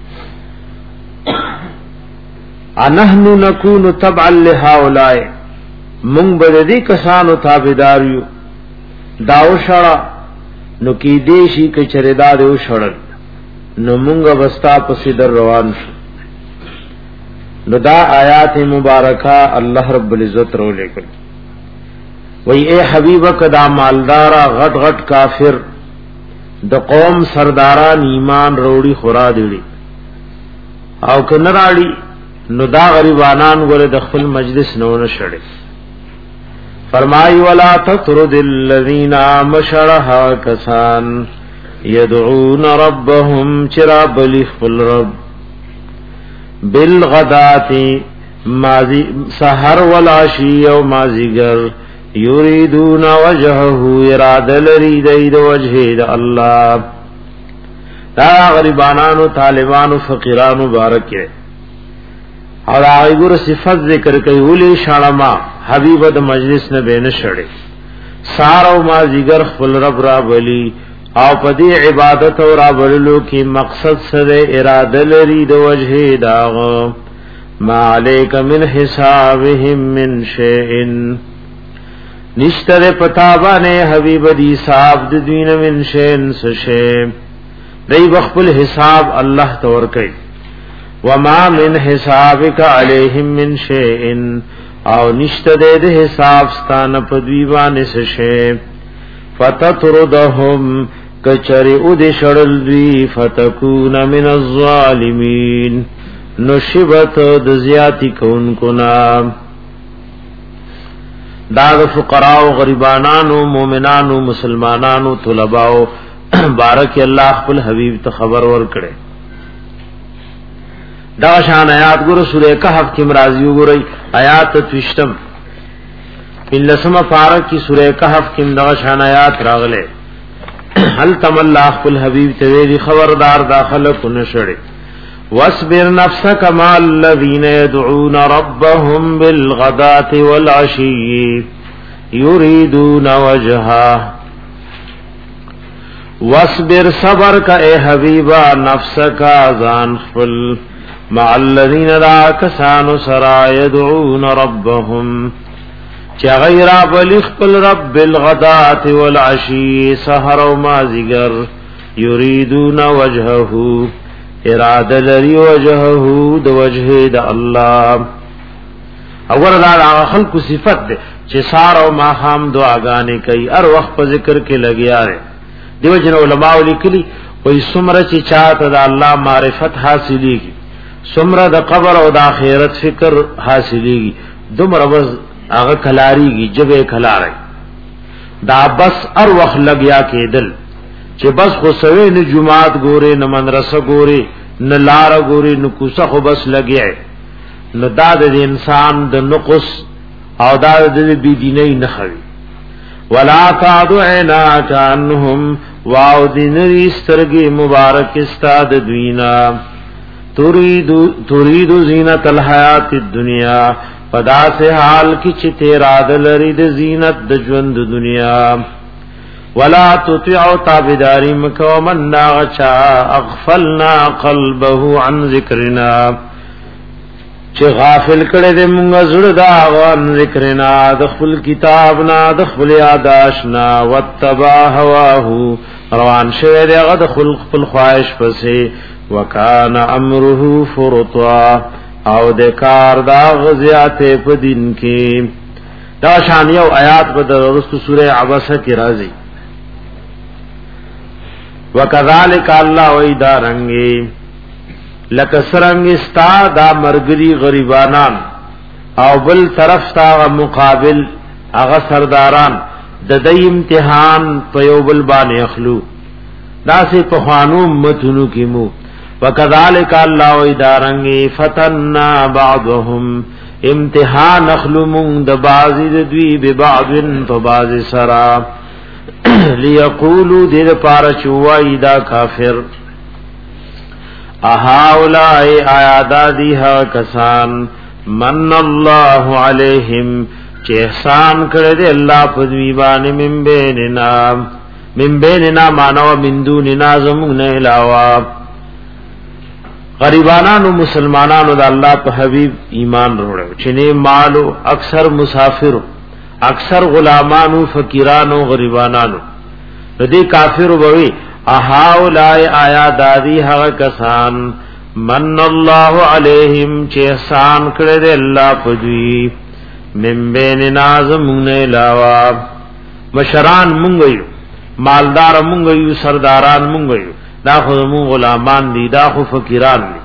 انحنو نکونو تبعا لهؤلاء مونږ به دې کسانو تابعداریو داو شړا نو کی دیشی کچره دا دیو شړل نو مونږ وستا پسې در روان شو نو دا آیات مبارکہ اللہ رب العزت رو لے کر وی اے حبیب کدا مالدارا غٹ غٹ کافر د قوم سرداران ایمان روڑی خورا دیڑی او کنراڑی نو دا غریبانان گولے د خپل مجلس نو نشڑے فرمائی ولا تطرد الذین مشرها کسان یدعون ربهم چرا بلی خپل رب بالغداتی مازی سحر والعشی و مازیگر یریدون وجهه اراده لري د وجه د الله دا غریبانانو طالبانو فقیرانو مبارک اور ایګور صفات ذکر کوي ولي شالما حبیب د مجلس نه بین شړې سارو ما جگر خپل رب را بلی او پدی عبادت او را بللو کی مقصد سره اراده لري د وجه دا ما علیک من حسابهم من شیء نشتر پتابانے حبیب دی صاحب دی دین من شین سشے دی بخبل حساب اللہ تور کئی وما من حسابک علیہم من شین او نشتر دی حساب ستان پدویبان سشے فتتردهم کچری او دی شڑل دی فتکون من الظالمین نشبت دزیاتی کون کنام دا فقراء و غریبانانو مومنانو مسلمانانو طلباو بارک اللہ خپل حبیب ته خبر ور کړي دا شان آیات ګور سورہ کہف کې مرাজি وګورئ آیات تشتم بلسمه پارک کی سورہ کہف کې دا شان آیات راغله هل تم الله خپل حبیب ته وی خبردار داخله کو نشړي واصبر نفسك مع الذين يدعون ربهم بالغداة والعشي يريدون وجهه واصبر صبر کا اے حبیبا نفسك ازان خپل مع الذين لا كسانوا سرا يدعون ربهم چا غیر بلغ خپل رب بالغداة والعشي سحر و مازیگر يريدون وجهه اراده لري وجهه د وجه د الله اور دا خلق صفت ده چې سار او ما هم دعاګانې کوي هر وخت په ذکر کې لګیا رہے دیو جن علماء لیکلي وې سمره چې چاته د الله معرفت حاصلېږي سمره د قبر او د آخرت فکر حاصلېږي دومره بس هغه کلاریږي جبه کلاري دا بس هر وخت لګیا کېدل چې بس خو سوي نه جمعات ګوره نه مدرسه ګوره نه لار ګوره نه کوڅه خو بس لګي نو دا د انسان د نقص او دا د بی دیني نه خوي ولا تعدعنا عنهم واو دینری سترګي مبارک استاد دوینا تريد تريد زینت الحیات الدنیا پدا سے حال کی چې تیرا د لری د زینت د ژوند دنیا ولا تطيع تابداري مکو من ناغچا اغفلنا قلبه عن ذکرنا چې غافل کړي دې مونږ زړه دا عن ذکرنا د خپل کتاب نا د خپل یاداشنا وتبا هواه روان شه دې غد خلق خپل خواهش پسې وکانا امره فرطا او د کار دا غزياته په دین کې دا شان یو آیات په درست سوره عبسه کې راځي وکذالک الله ویدا رنگی لکسرنگ استا دا مرگری غریبانان او بل طرف تا مقابل اغا سرداران د دې امتحان په یو بل باندې اخلو دا سه په خوانو متونو کې مو وکذالک الله ویدا رنگی فتننا بعضهم امتحان اخلو من د بعضی د دوی به بعضن په بعض سرا لیقولو دیر پارا چوائی دا کافر اہاولائی آیادا دیہا کسان من اللہ علیہم چه احسان کرده اللہ پدویبان من بیننا من بیننا مانو من دوننا زمون علاوہ غریبانانو مسلمانانو دا اللہ پا حبیب ایمان روڑے چنے مالو اکثر مسافرو اکثر غلامانو فقیرانو غریبانانو ندی کافر ووی اهاولای آیا دادی هغه کسان من الله علیہم چې احسان کړی دی الله پدوی من بیننا زمون علاوه مشران مونږ یو مالدار مونږ یو سرداران مونږ یو دا خو مونږ غلامان دي دا خو فقیران دي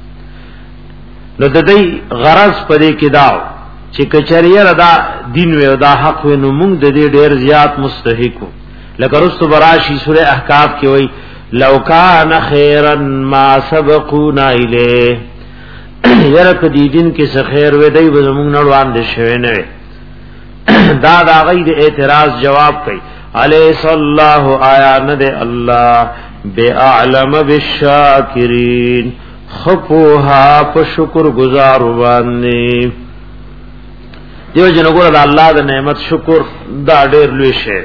نو د دې غرض پدې کې داو چې کچریه دا دین و دا حق و نو مونږ د دې ډېر زیات مستحقو لکه رستو براشی سورہ احقاف کې وای لو کان خیرا ما سبقونا الیه یره کدی دین کې څه خیر و دی به مونږ نړوان دي شوی نه دا دا غید اعتراض جواب کوي الیس الله آیا نه دی الله باعلم بالشاکرین خپوها په شکر گزار باندې دیو جن ګور د الله د نعمت شکر دا ډېر لوی شی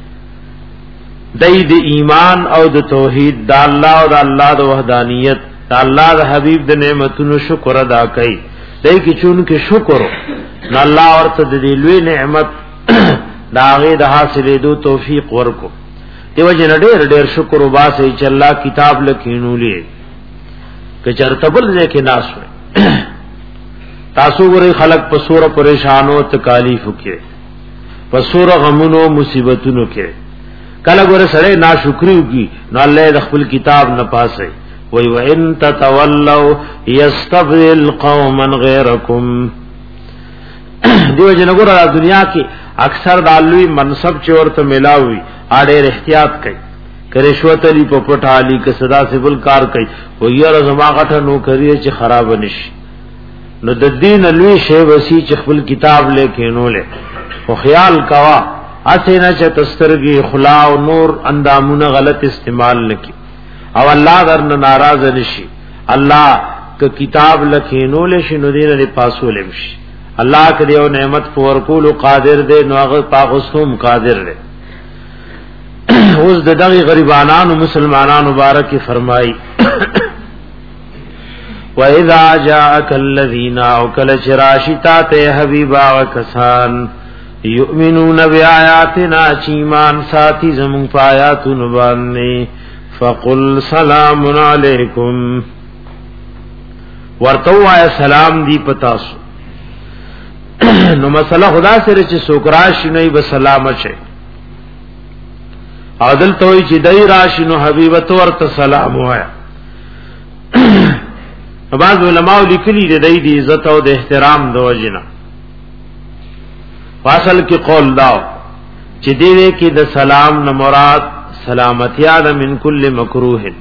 دی د ایمان او د توحید د الله او د الله د وحدانیت د الله د حبیب د نعمتونو شکر ادا کړي دای کی چون کې شکر نو الله ورته د دې لوی نعمت دا غي د حاصلې دو توفیق ورکو دیو جن ډېر ډېر شکر وباسي چې الله کتاب لکینولې که چرته بل ځکه ناس وي تاسو ګورئ خلق په سور پریشانو تکالیف کې په سور غمونو مصیبتونو کې کله ګوره سره ناشکری کی نو الله د خپل کتاب نه پاسي وای و ان تتولوا یستبدل قوما غیرکم دیو جن ګوره دنیا کې اکثر د علوی منصب چورته ملاوي اړه احتیاط کوي کرشوت علی په پټ علی که صدا سبل کار کوي و یاره زما غټه نو کوي چې خراب نشي نو د دین لوی شی وسی چې خپل کتاب لیکې نو له خو خیال کوا اسینه چې تسترګي خلا او نور اندامونه غلط استعمال نکي او الله درنه ناراض نشي الله ک کتاب لیکې نو له شنو دین لري پاسول مشي الله کدی او نعمت پور کول قادر دی نو هغه پاغستوم قادر دی اوس د دغه غریبانو مسلمانانو مبارک فرمای وَإِذَا جَاءَكَ الَّذِينَ أَوْكَلَ شِرَاشِتَاتِ حَبِيبًا وَكَسَانَ يُؤْمِنُونَ بِآيَاتِنَا چیمان ساتھی زمون پایاتون باندې فَقُلْ سَلَامٌ عَلَيْكُمْ ورتو آیا سلام دی پتاسو نو مسئلہ خدا سره چې سوکراش نه به سلام شه عادل توي چې دای راشي نو حبیبت ورته سلام وایا بعض علماء لیکلي د دې د عزت او د احترام د وجنه فاصل کې قول دا چې دې کې د سلام نه مراد سلامتیا د من کل مکروه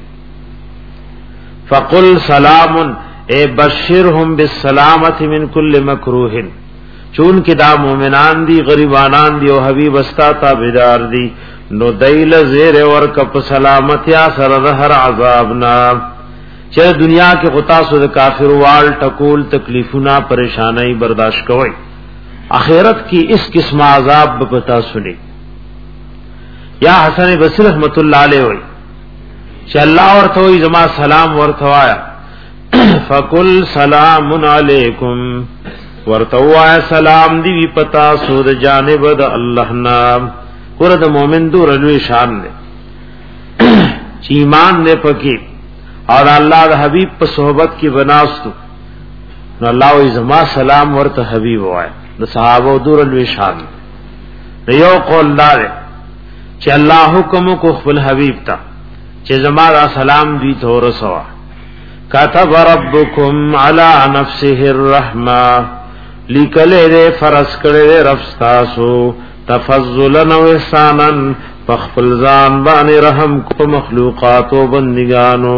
فقل سلام اے بشرهم بالسلامت من کل مکروه چون کې دا مؤمنان دي غریبانان دي او حبیب استا تابعدار دي نو دیل زیر ورک په سلامتیا سره د هر عذابنا چې دنیا کې غطاسو د کافر وال ټکول تکلیفونه پریشانای برداشت کوي اخرت کې اس قسم عذاب به پتا سني یا حسن بصری رحمت الله علیه وی چې الله ورته وی زما سلام ورته وایا فقل سلام علیکم ورته وایا سلام دی پتا سو د جانب د الله نام ور د مومن دور لوی شان دی چې ایمان دې پکې اور الله د حبیب په صحبت کې بناستو نو الله ای زما سلام ورته حبیب وای د صحابه دور لوی شان دی یو قول دار چې الله حکم کو خپل حبیب ته چې زما را سلام دی ته ورسوا كتب ربکم علی نفسه الرحمه لیکل دې فرض کړې رب تاسو تفضلا و احسانا فخفل ځان باندې رحم کو مخلوقات او بندگانو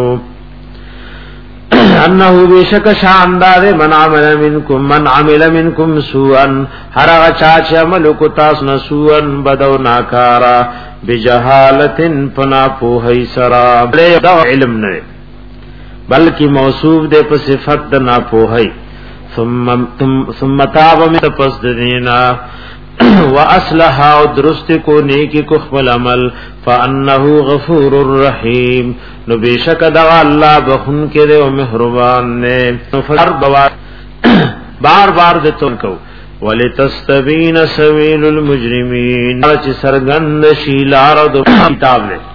انه بیشک شاندار من عمل منکم من عمل منکم سوءا هر چا چې عمل کو تاسو نه سوءا بدو ناکارا بجهالتن فنا پوهی سرا دا علم نه بلکې موصوف دې په صفت د ناپوهی ثم ثم تاب من تپسدینا واصلح او درست کو نیکی کو خپل عمل فانه غفور الرحیم نو بیشک دا الله بخون کې او مهربان نه فر بار بار د تل کو ولتستبین سبیل المجرمین چې سرګند شیلار د کتاب له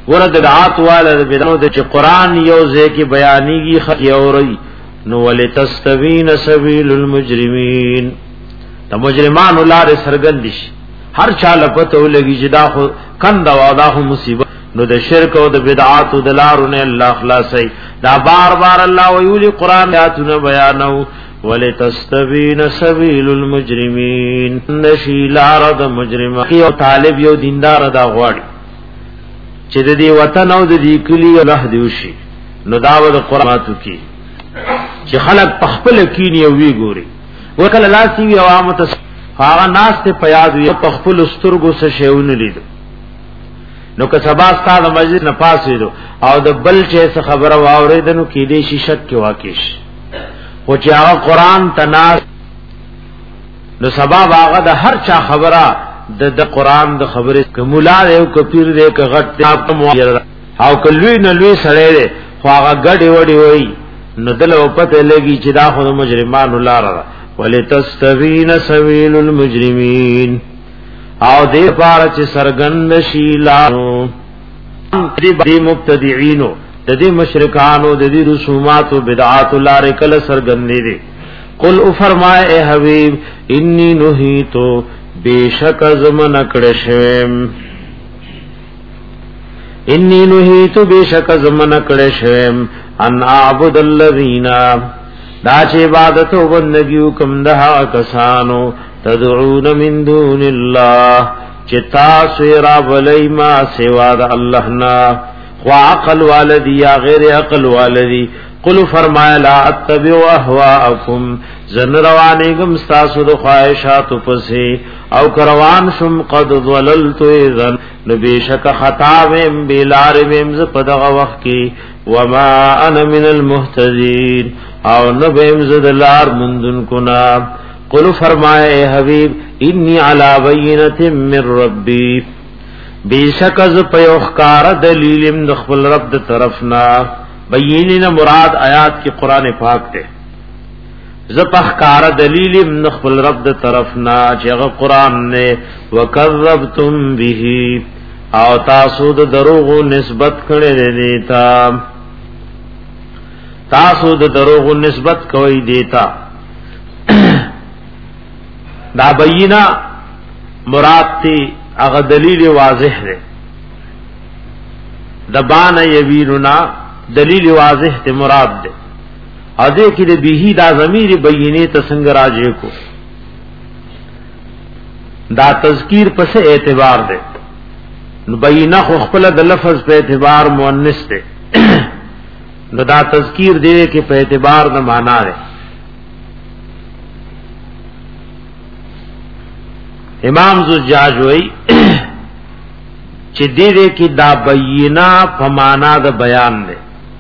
ورته بدعات والا بدعو د قرآن یو ځکه بیانېږي خي اوري نو ولتستوین سبیل المجرمین د مجرمانو لار سرګندش هر چا لپته ولګي چې دا خو کنده او دا خو مصیبت نو د شرک او د بدعات او د لارونه الله خلاصي دا بار بار الله ویلي قران آیاتونه بیانو ولتستبین سبیل المجرمین نشیلار د مجرم یو طالب یو دیندار دا غواړي چې د دې وطن او د دې کلی الله دیوشي نو دا د قرآناتو کې چې خلق پخپل کینی او وی ګوري وکړه لاسی وی عوام ته هغه ناس ته پیاد وی پخپل سترګو سره شیونه لید نو که سبا ستاسو مسجد نه پاسېدو او د بل چې خبره واوریدنو کې دې شي شک کې واقع شي او چې هغه قران تناس نو سبا هغه د هر چا خبره د د قران د خبره کوملا یو کپیر دې ک غټ او کلوی نه لوی سره دې خو هغه ګډي وډي وای نو دل او پته لګي چې دا خو مجرمانو لار ولتستوین سبیل المجرمین او دې پار چې سرګند شیلانو دې مبتدعينو د دې مشرکانو د دې رسومات او بدعات لار کله سرګندې دي قل او فرمائے اے حبیب انی نهیتو بیشک زمن کړه شوم انی نهیتو بیشک زمن کړه شوم ان اعبد الذین دا چې عبادت او بندګي کوم ده کسانو تدعون من دون الله چتا سیرا ولی ما سوا د الله نا خو عقل والدی یا غیر عقل والدی قل فرمایا لا اتبع اهواءکم زن روانیگم ستاسو د خواہشات پسې او کروان شم قد ضللت اذن نبیشک خطا ویم بلار ویم ز پدغه وخت کی وما انا من المهتدین او نبیم ز دلار مندن کنا قل فرمائے اے حبیب انی علی بینۃ من ربی بیشک از پیوخکار دلیل د خپل رب د طرفنا بیننا مراد آیات کی قرآن پاک تے زپخکار دلیل د خپل رب د طرفنا چې قرآن نے وکذبتم به او تاسو د دروغ نسبت کړي دیتا تاسو د دروغ نسبت کوي دیتا دا بینا مراد تی اغا دلیل واضح ہے دبان یویرنا دلیل واضح تی مراد دے ادے کی دے بیہی دا ضمیر بینے تسنگ راجے کو دا تذکیر پس اعتبار دے بینا خو خپل د لفظ په اعتبار مؤنث دے نو دا تذکیر دے کہ په اعتبار نہ مانا ہے امام زجاج وی چې دې دې کې دا بینا په معنا د بیان دی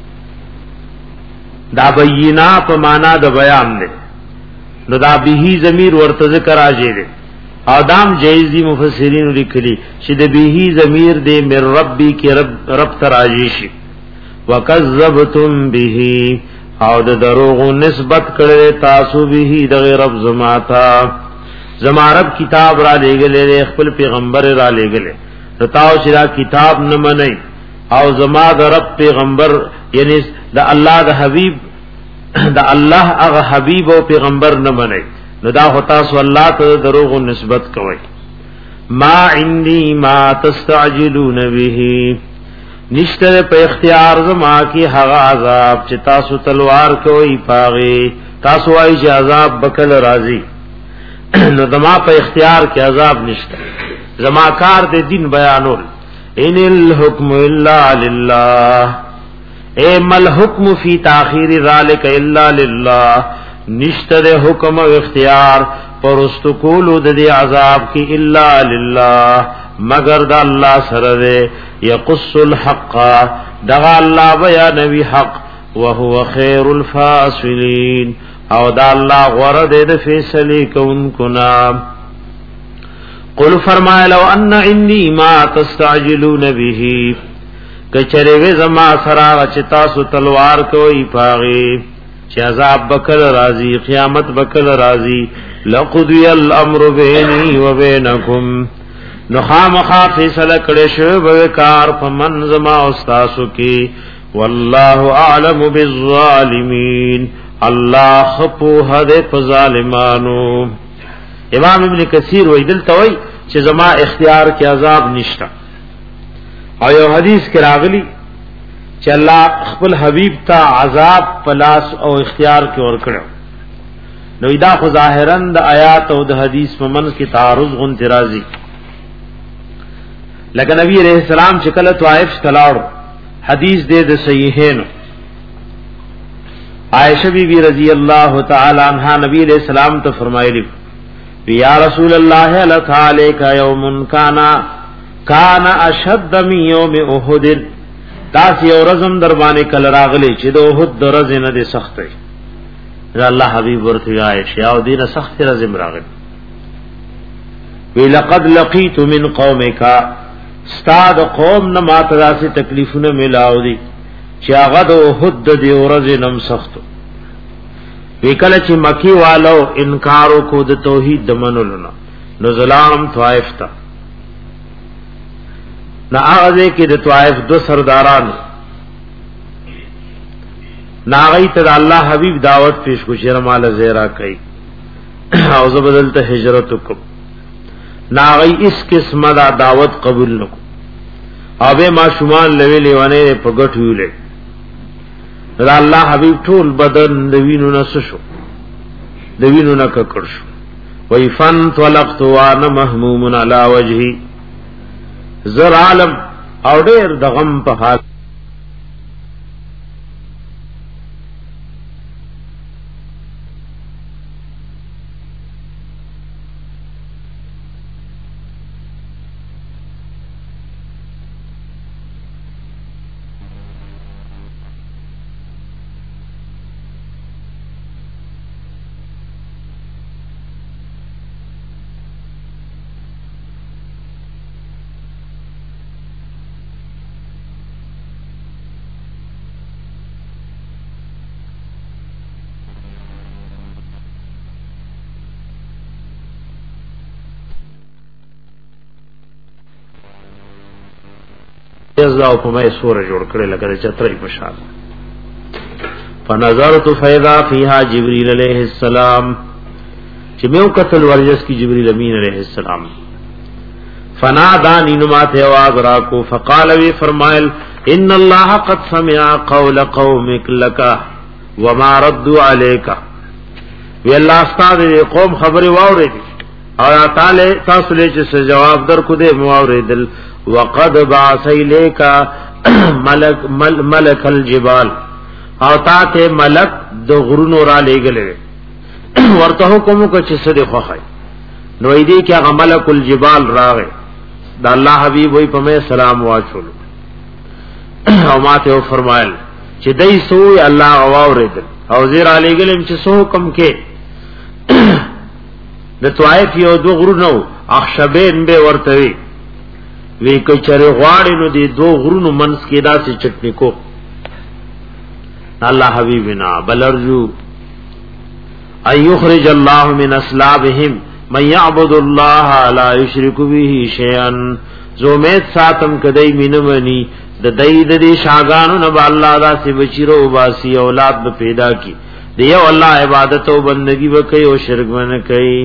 دا بینا په معنا د بیان دی نو دا به ضمیر ورته ذکر راځي دی ادم جیزی مفسرین لیکلي چې د به ضمیر دې مر ربي کې رب رب تراجی شي وکذبتم به او د دروغ نسبت کړي تاسو به د رب زماتا زمارب کتاب را لګلې خپل پیغمبر را لګلې رتاو چې دا کتاب نه منئ او زما د رب پیغمبر یعنی د الله د حبیب د الله هغه حبیب او پیغمبر نه منئ نو دا هوتا سو الله ته دروغ نسبت کوي ما عندي ما تستعجلون به نشته په اختیار زما کې هغه عذاب چې تاسو تلوار کوي پاغي تاسو وايي چې عذاب بکل راضي نو دما په اختیار کې عذاب نشته زما کار دې دین بیانول ان الحكم الا لله اے مل حکم فی تاخیر ذلک الا لله نشته حکم او اختیار پرست کول د دې عذاب کې الا لله مگر د الله سره دې یقص الحق دغه الله بیان وی حق وهو خیر الفاصلین او دا الله غره دې د فیصله کوونکو نام قل فرمایا لو ان عندي ما تستعجلون به کچره و زما سرا چتا سو تلوار کوي پاغي چې عذاب بکل راضی قیامت بکل راضی لقضی الامر بیني وبینکم نو خامخا فیصله کړي شو به کار په منظما او تاسو کې والله اعلم بالظالمین الله خپو هده په ظالمانو امام ابن کثیر وی دلته وی چې زما اختیار کې عذاب نشته او یو حدیث کې راغلی چې الله خپل حبیب ته عذاب پلاس او اختیار کې ور کړو نو دا خو ظاهرا د آیات او د حدیث په من کې تعارض غون ترازی لکه نبی علیہ السلام چې کله طائف تلاړو حدیث دې د صحیحین عائشہ بی بی رضی اللہ تعالی عنہا نبی علیہ السلام ته فرمایلی یا رسول الله الا تعالیک یوم کانا کانا اشد من یوم احد تاس یو رزم در باندې کله راغلی چې د احد درز نه دي سخت وي الله حبیب ورته عائشہ او دینه سخت رزم راغلی وی لقد لقیت من قومک استاد قوم نه ماته داسې تکلیفونه ملاو دي چې هغه د احد دی ورځ نم سختو وکله چې مکی والو انکار کو د توحید د منلو نو ظلام طائف تا نا هغه کې د طائف دو سردارانو ناغی ته الله حبیب دعوت پیش کو شر مال زیرا کوي او زبدلته هجرت کو ناغی اس قسم دا دعوت قبول نکو اوبه ما شومان لوي لیوانه په ګټ ویلې دا الله حبیب ټول بدن د وینو نسشو د وینو نک کړ شو وی فن طلقت وانا محموم علی وجهي زر عالم او ډیر د غم په حال یزاو په مې سورہ جوړ کړل لکه چترې په شان فنظرت فاذا فيها جبريل عليه السلام چې مې وکتل ورجس کی جبريل امین عليه السلام فناداني نمات आवाज را کو فقال وی فرمایل ان الله قد سمع قول قومك لك وما ردوا عليك وی الله استاد قوم خبره واورېدي او تعالی تاسو له چې جواب در کو دې مواوریدل وقد بعث الیک ملک مل ملک الجبال او تاته ملک د غرونو را لېګلې ورته حکم کو چې څه دی خوخای نو دې کې هغه ملک الجبال راغی دا الله حبیب وی په مې سلام واچول او ماته فرمایل چې دای سوې الله واوریدل او زیر علی ګلم چې سو حکم کې د طائف یو دو غرونو اخشبین به ورته وی کچره غواړي نو دی دو غرونو منس کې داسې چټنی کو الله حبیبنا بلرجو ای یخرج الله من اصلابهم من يعبد الله لا يشرك به شيئا زومت ساتم کدی مینمنی د دای د دې شاګانو نه الله داسې بچیرو باسی اولاد به پیدا کی دیو الله عبادت او بندگی وکي او شرک باندې کوي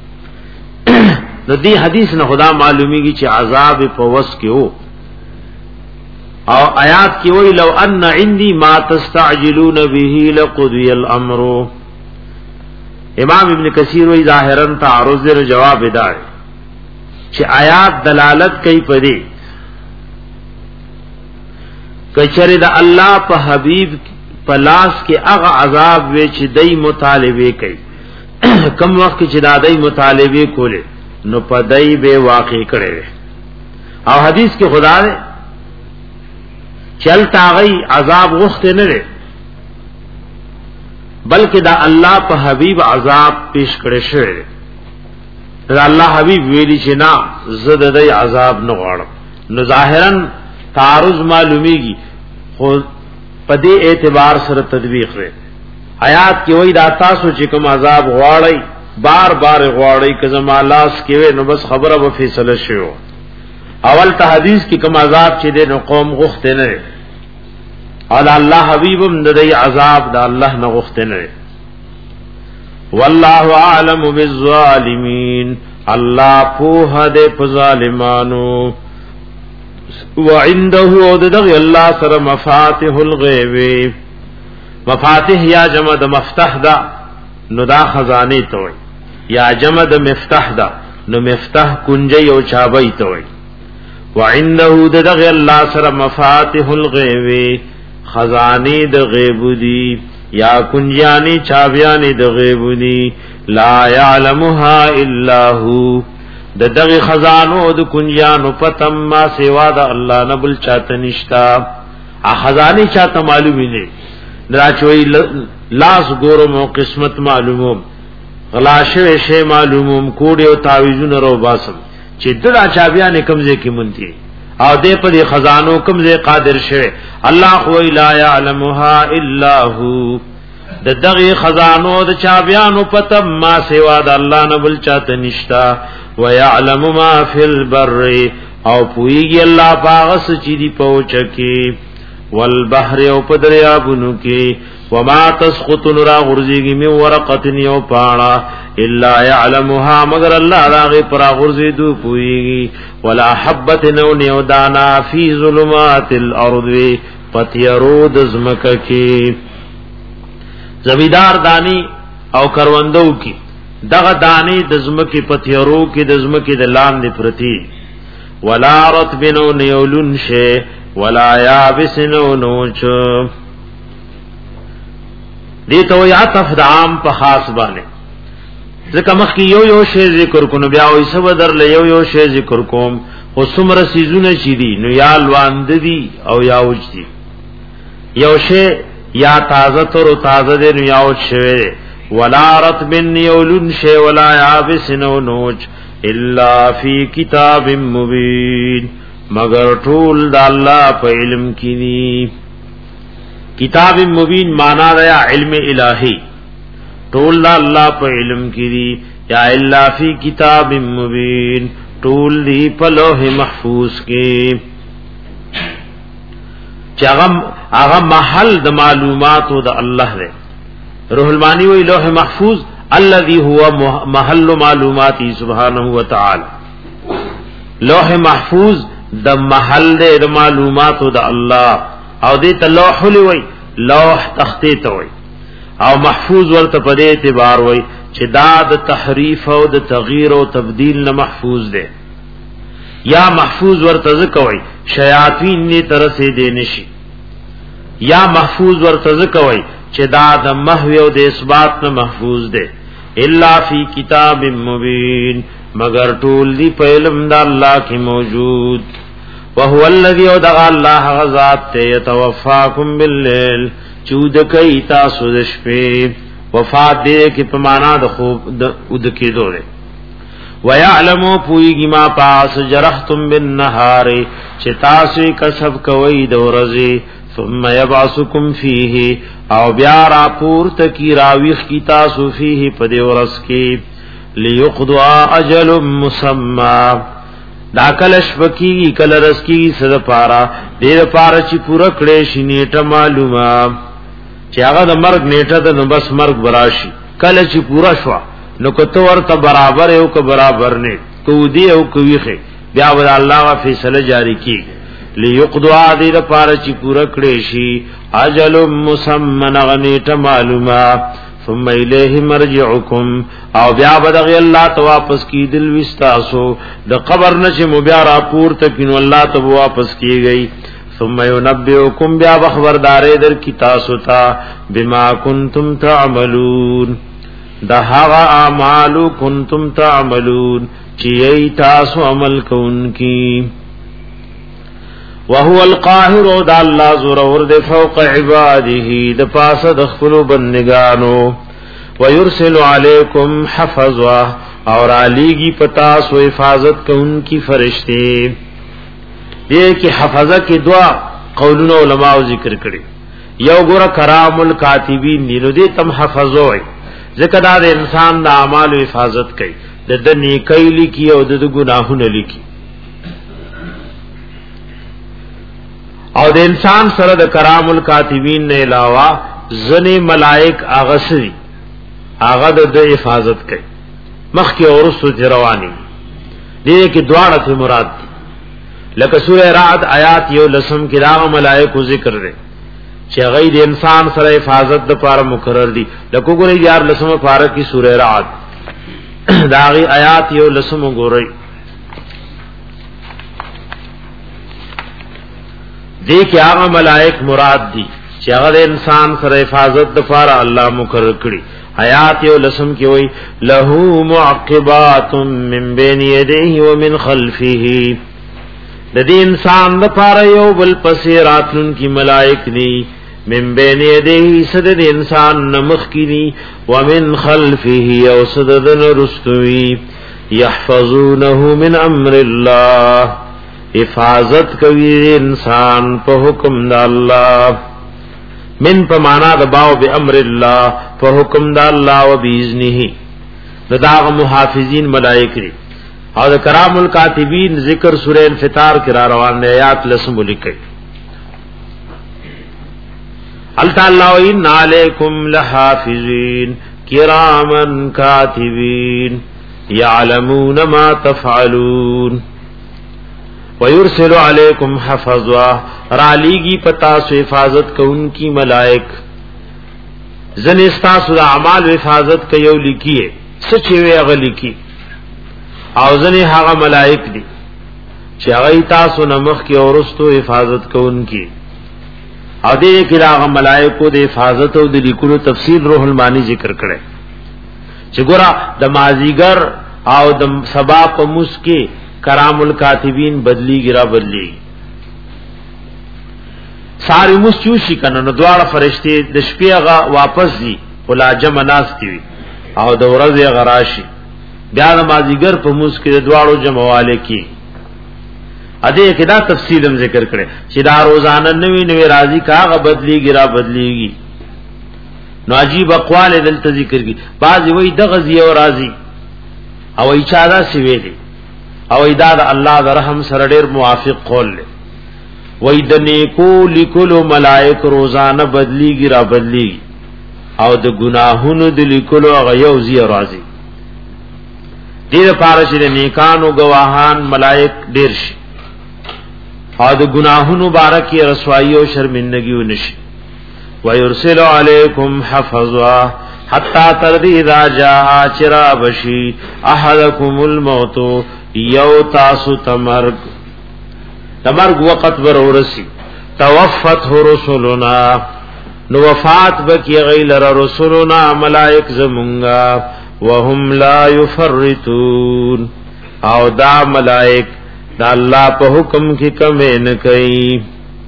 نو دی حدیث نه خدا معلومیږي چې عذاب په وس کې وو او آیات کې وی لو ان عندي ما تستعجلون به لقضي الامر امام ابن کثیر وی ظاهرا تعارض در جواب ادا چې آیات دلالت کوي پدې کچره د الله په حبیب پلاس کې هغه عذاب وی چې دای مطالبه کوي کم وخت چې دای مطالبه کوله نو پدای به واقع کړي او حدیث کې خدا نے چل تاغی عذاب غخت نه لري بلکې دا الله په حبیب عذاب پیش کړي شوی دا الله حبیب ویلی چې نا زد دای عذاب نه غواړم نو ظاهرا تعارض معلومیږي خو پدې اعتبار سره تطبیق لري آیات کې وای دا تاسو چې کوم عذاب غواړئ بار بار غواړی که زما لاس کې نو بس خبره به فیصله شي اول ته حدیث کې کوم عذاب چې د قوم غوښته نه او الله حبیبم د دې عذاب د الله نه غوښته نه. والله اعلم بالظالمین الله په دې په ظالمانو. وعنده دغه الله سره مفاتيح الغیب، مفاتيح یا جمع د مفتاح دا نو دا خزانه ته وي، یا جمع د مفتاح دا نو مفتاح کنجي او چابي ته وي. وعنده دغه الله سره مفاتيح الغیب خزانه د غیب دي یا کنجیانی چابیانی د غیب دي. لا يعلمها الا هو د دغه خزانو د کنجیانو پتم ما سوا د الله نه بل چاته نشتا. ا خزانه چاته معلومی نه دا چوي لاس ګورم او قسمت معلوموم، غلاشه شی معلوموم، کوډ او تعویذونه رو باسم چې دلا چابیان کمزې کې مونږی او دې په دې خزانو کمزې قادر شه. الله خو لا يعلمها الا هو د دغه خزانو د چابیانو پتم ما سوا د الله نه بل چاته نشتا. ويعلم ما في البر او پویږي الله پاغس چې دی پوچکی والبحر او پدریابونو کې. وما تسقط نرا غرزیږي من ورقه یو پاڼه الا يعلمها مگر الله راغه پر غرزي دو پویږي. ولا حبه نو نو دانا فی ظلمات الارض پتیرو د زمکه کې. زمیدار دانی او کروندو کی دغه دانی د زمکه پتیرو کې د زمکه د لاندې پرتی. ولا رطب نو نیولن شی ولا یابس نو نوچ. دې ته یا تفدام په خاص باندې ځکه مخکې یو یو شی ذکر کو نو بیا وې سب در له یو یو شی ذکر کوم خو څومره سيزونه چي دي نو یا لواند دي او یا وج دي. یو شی یا تازه تر تازه دي نو یا وج شوی. ولا رطب یولن شی ولا یابس نو نوچ الا فی کتاب مبین مگر ټول د الله په علم کې دي. کتاب مبین معنا دا علم الہی ټول د الله په علم کې دي یا الا فی کتاب مبین ټول دی په لوح محفوظ کې. چاغم هغه محل د معلوماتو د الله دی. روح المانی وی لوح محفوظ الذي هو محل معلوماتی سبحانه وتعالى. لوح محفوظ د محل د معلوماتو د الله او دې ته لوح لوی لوح تختی ته وی او محفوظ ورته په دې اعتبار وی چې دا د تحریف او د تغییر او تبديل نه محفوظ دی. یا محفوظ ورته ځکوي شیاطین نه ترسه دي نشي. یا محفوظ ورته ځکوي چې دا د محو او د اثبات نه محفوظ دی. الا فی کتاب مبین مگر ټول دی په علم د الله کې موجود. وهو الذي ودغ الله غزاد ته يتوفاكم بالليل چود کای تاسو د شپې وفات دې کې په معنا د خوب د ود کې دوره. ويعلم پویږي ما پاس جرحتم بالنهار چې تاسو کسب کوي د ورځې ثم يبعثكم فيه او بیا را پورته کی راويخ کی تاسو فيه په دې ورځ کې ليقضوا اجل مسمى دا کلش بکی کل رس کی سد پارا دیر پارا چی پورا کڑے شی نیٹا معلومه چی آغا دا مرگ نیٹا دا نو بس مرگ براشی کل چی پورا شوا نو کتو ورطا برابر او که برابر نیٹ تو دی او کویخی بیا بدا اللہ و فیصله جاری کی لیقضوا دیر پارا چی پورا کڑے شی اجل مسمن غنیٹا معلومه ثم الیہ مرجعکم او بیا بدغی اللہ تو واپس کی دل وستاسو د قبر نچ مبیا را پور تکینو اللہ تو واپس کی گئی. ثم ینبئکم بیا خبردار در کی تاسو تا بما کنتم تعملون دا هغه اعمال کنتم تعملون چی تاسو عمل کون کی. وهو القاهر د الله زور ور د فوق عباده د پاس د خپل بندگانو. ويرسل عليكم حفظا اور علیگی پتا سو حفاظت کون کی فرشتے. دې کې حفظه کې دعا قولونو علماء ذکر کړي. یو ګور کرام الکاتبین نو دې تم حفظوي ځکه دا د انسان د اعمال حفاظت کوي د د نیکۍ لیکي او د ګناهونو لیکي. او د انسان سره د کرام الکاتبین نه علاوه ځنې ملائک اغسری هغه د حفاظت کوي مخ کې اورسو رواني دې کې دواړه ته مراد دي لکه سورہ رعد آیات یو لسم کې راغ ملائکو ذکر لري چې غي د انسان سره حفاظت د لپاره مقرر دي لکه ګورې یار لسمه پاره کې سورہ رعد داغي آیات یو لسم ګورې دې کې هغه ملائک مراد دي چې هغه د انسان سره حفاظت د لپاره الله مقرر کړي آیات یو لسم کې وای له معقبات من بین یدیه ومن خلفه د دې انسان د پاره یو بل پسې راتلون کی ملائک دي من بین یدیه صد د انسان نمخ کی دي ومن خلفه او صد د رستوی يحفظونه من امر الله حفاظت کوي انسان په حکم د الله من په معنا د باو به امر الله په حکم د الله او باذنه دغه محافظین ملائک دي او د کرام الکاتبین ذکر سورہ انفطار کې را روان دي آیات لسم لیکي ال تعالی ان علیکم لحافظین کراما کاتبین یعلمون ما تفعلون ويرسل علیکم حفظا رالیگی پتا سو حفاظت کو ان کی ملائک زنستا سو اعمال حفاظت کيو لکیه سچې وی غ لکی او ځنې هغه ملائک دي چې هغه تاسو نمخ کې اورستو حفاظت کوونکی او دې کې هغه ملائکو د حفاظت او د لیکلو تفصیل روح المانی ذکر کړي چې ګورا د مازیګر او د سبا په مسکه کرام الکاتبین بدلی ګرا بدلی ساری مس چوشي کنه نو دواړه فرشتي د شپې هغه واپس دي ولا جمع ناس دي او د ورځې غراشي بیا د مازیګر په موس کې د دواړو جمعواله کې اده کې دا تفصیل هم ذکر کړي چې دا روزانه نوی نوی راضی کاغه بدلیږي را بدلیږي نو عجیب اقوال دلته ذکر کی بعض وی د غزی او راضی او اچادا سی ویلي او ایدا د الله د رحم سره ډیر موافق قول له وی د نیکو لیکلو ملائک روزانه بدلیږي را بدلیږي او د گناهونو د لیکلو غيو زی راضی دیر پارش د نیکانو گواهان ملائک ډیر شي او د گناهونو بارکی رسوایی او شرمندگی ونشي ويرسل علیکم حفظا حتا تردی اذا جاء چرا بشی احدکم الموت یو تاسو تمرگ تمرگ وقت ورورسی توفت رسولنا نو وفات بکی غیل رسولنا ملائک زمونگا وهم لا يفرطون او دا ملائک دا اللہ پا حکم کی کمی نکئی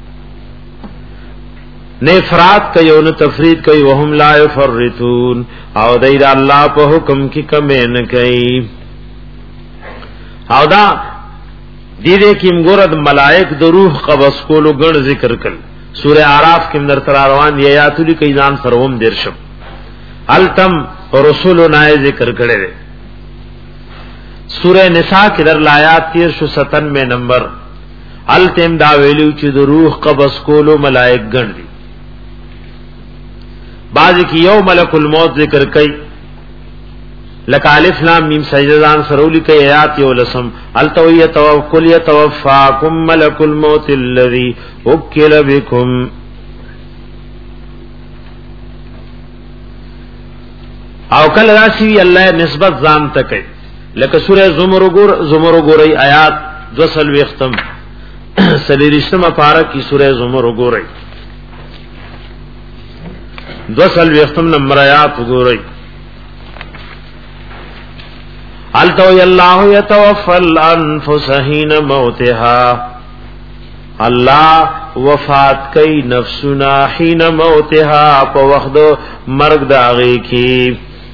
نے افراد کئی و تفرید کئی وهم لا يفرطون او دا دا اللہ پا حکم کی کمی نکئی او دا دیدے کم گرد ملائک دا روح قبض کولو گن ذکر کل سورہ عراف کم در تراروان دی آیاتو لی کئی زان سروم دیر شب التم رسولنا ذکر کړي دي سورہ نساء کې در آیات تیر شو ستانوے نمبر التم دا ویلو چې د روح قبض کولو ملائک ګڼ دي بعض کې یو ملک الموت ذکر کړي لکه الف لام میم سجدان سرولی کې آیات یو لسم التویه توکل یتوفاکم ملک الموت الذی وکل بكم او کله راشي الله نسبت ځان تکي لکه سوره زمر وګور زمر وګورئ آیات دو سل وختم سلیریشتمه پارا کی سوره زمر وګورئ دو سل وختم نمبر آیات وګورئ التو الله يتوفى الانفس حين موتها الله وفات کئی نفسنا حين موتها په وخت مرګ داغي کی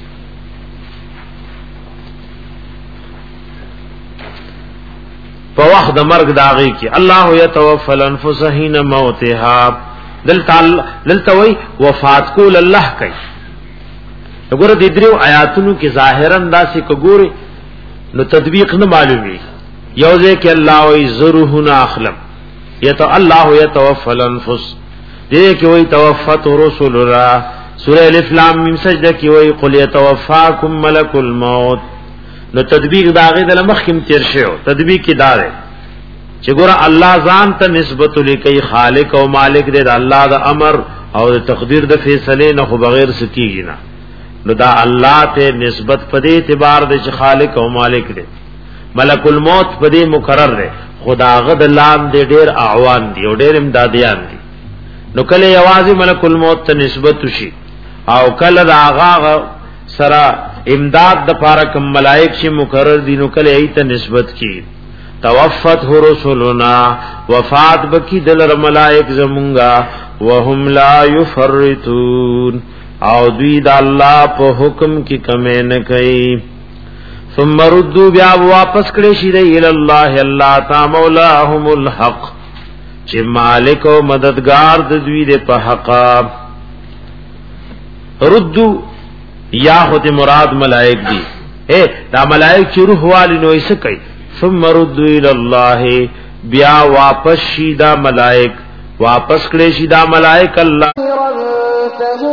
په وخت د مرګ داغي کی الله يتوفى الانفس حين موتها دلته دلته وی وفات کول الله کوي وګوره د دریو آیاتونو کې ظاهرا داسې کګوري نو تطبیق نه معلومي یو ځکه الله وی زرهنا اخلم یتو الله یتوفى الانفس دې کې وای توفت رسول الله سورہ الف لام میم سجدہ کې وای قل یتوفاکم ملک الموت. نو تدبیق داغه د مخکم تیر شو تدبیق کې دار چې ګور الله ځان ته نسبت لکې خالق او مالک دې د الله د امر او د تقدیر د فیصله نه خو بغیر سکیږي نه. نو دا الله ته نسبت په دې اعتبار د چې خالق او مالک دې. ملک الموت په دې مقرر دی خدا غد لام دې ډېر اعوان دي او ډېر امدادیان دي. نو کله یوازې ملک الموت ته نسبت شي او کله دا هغه سره امداد د پاره کوم ملائک شي مقرر دي نو کله ایت نسبت کی. توفت رسولنا وفات بکی دلر ملائک زمونگا وهم لا یفرطون او دوی دا اللہ پا حکم کی کمی نکئی. ثم ردو بیا واپس کړي شي دی الله الله تا مولاهم الحق چې مالک او مددگار د دوی د په حق. ردو یا خود مراد ملائک دی اے دا ملائک چې روح والی نو ایسه کوي. ثم ردو الى الله بیا واپس شي دا ملائک واپس کړي شي دا ملائک الله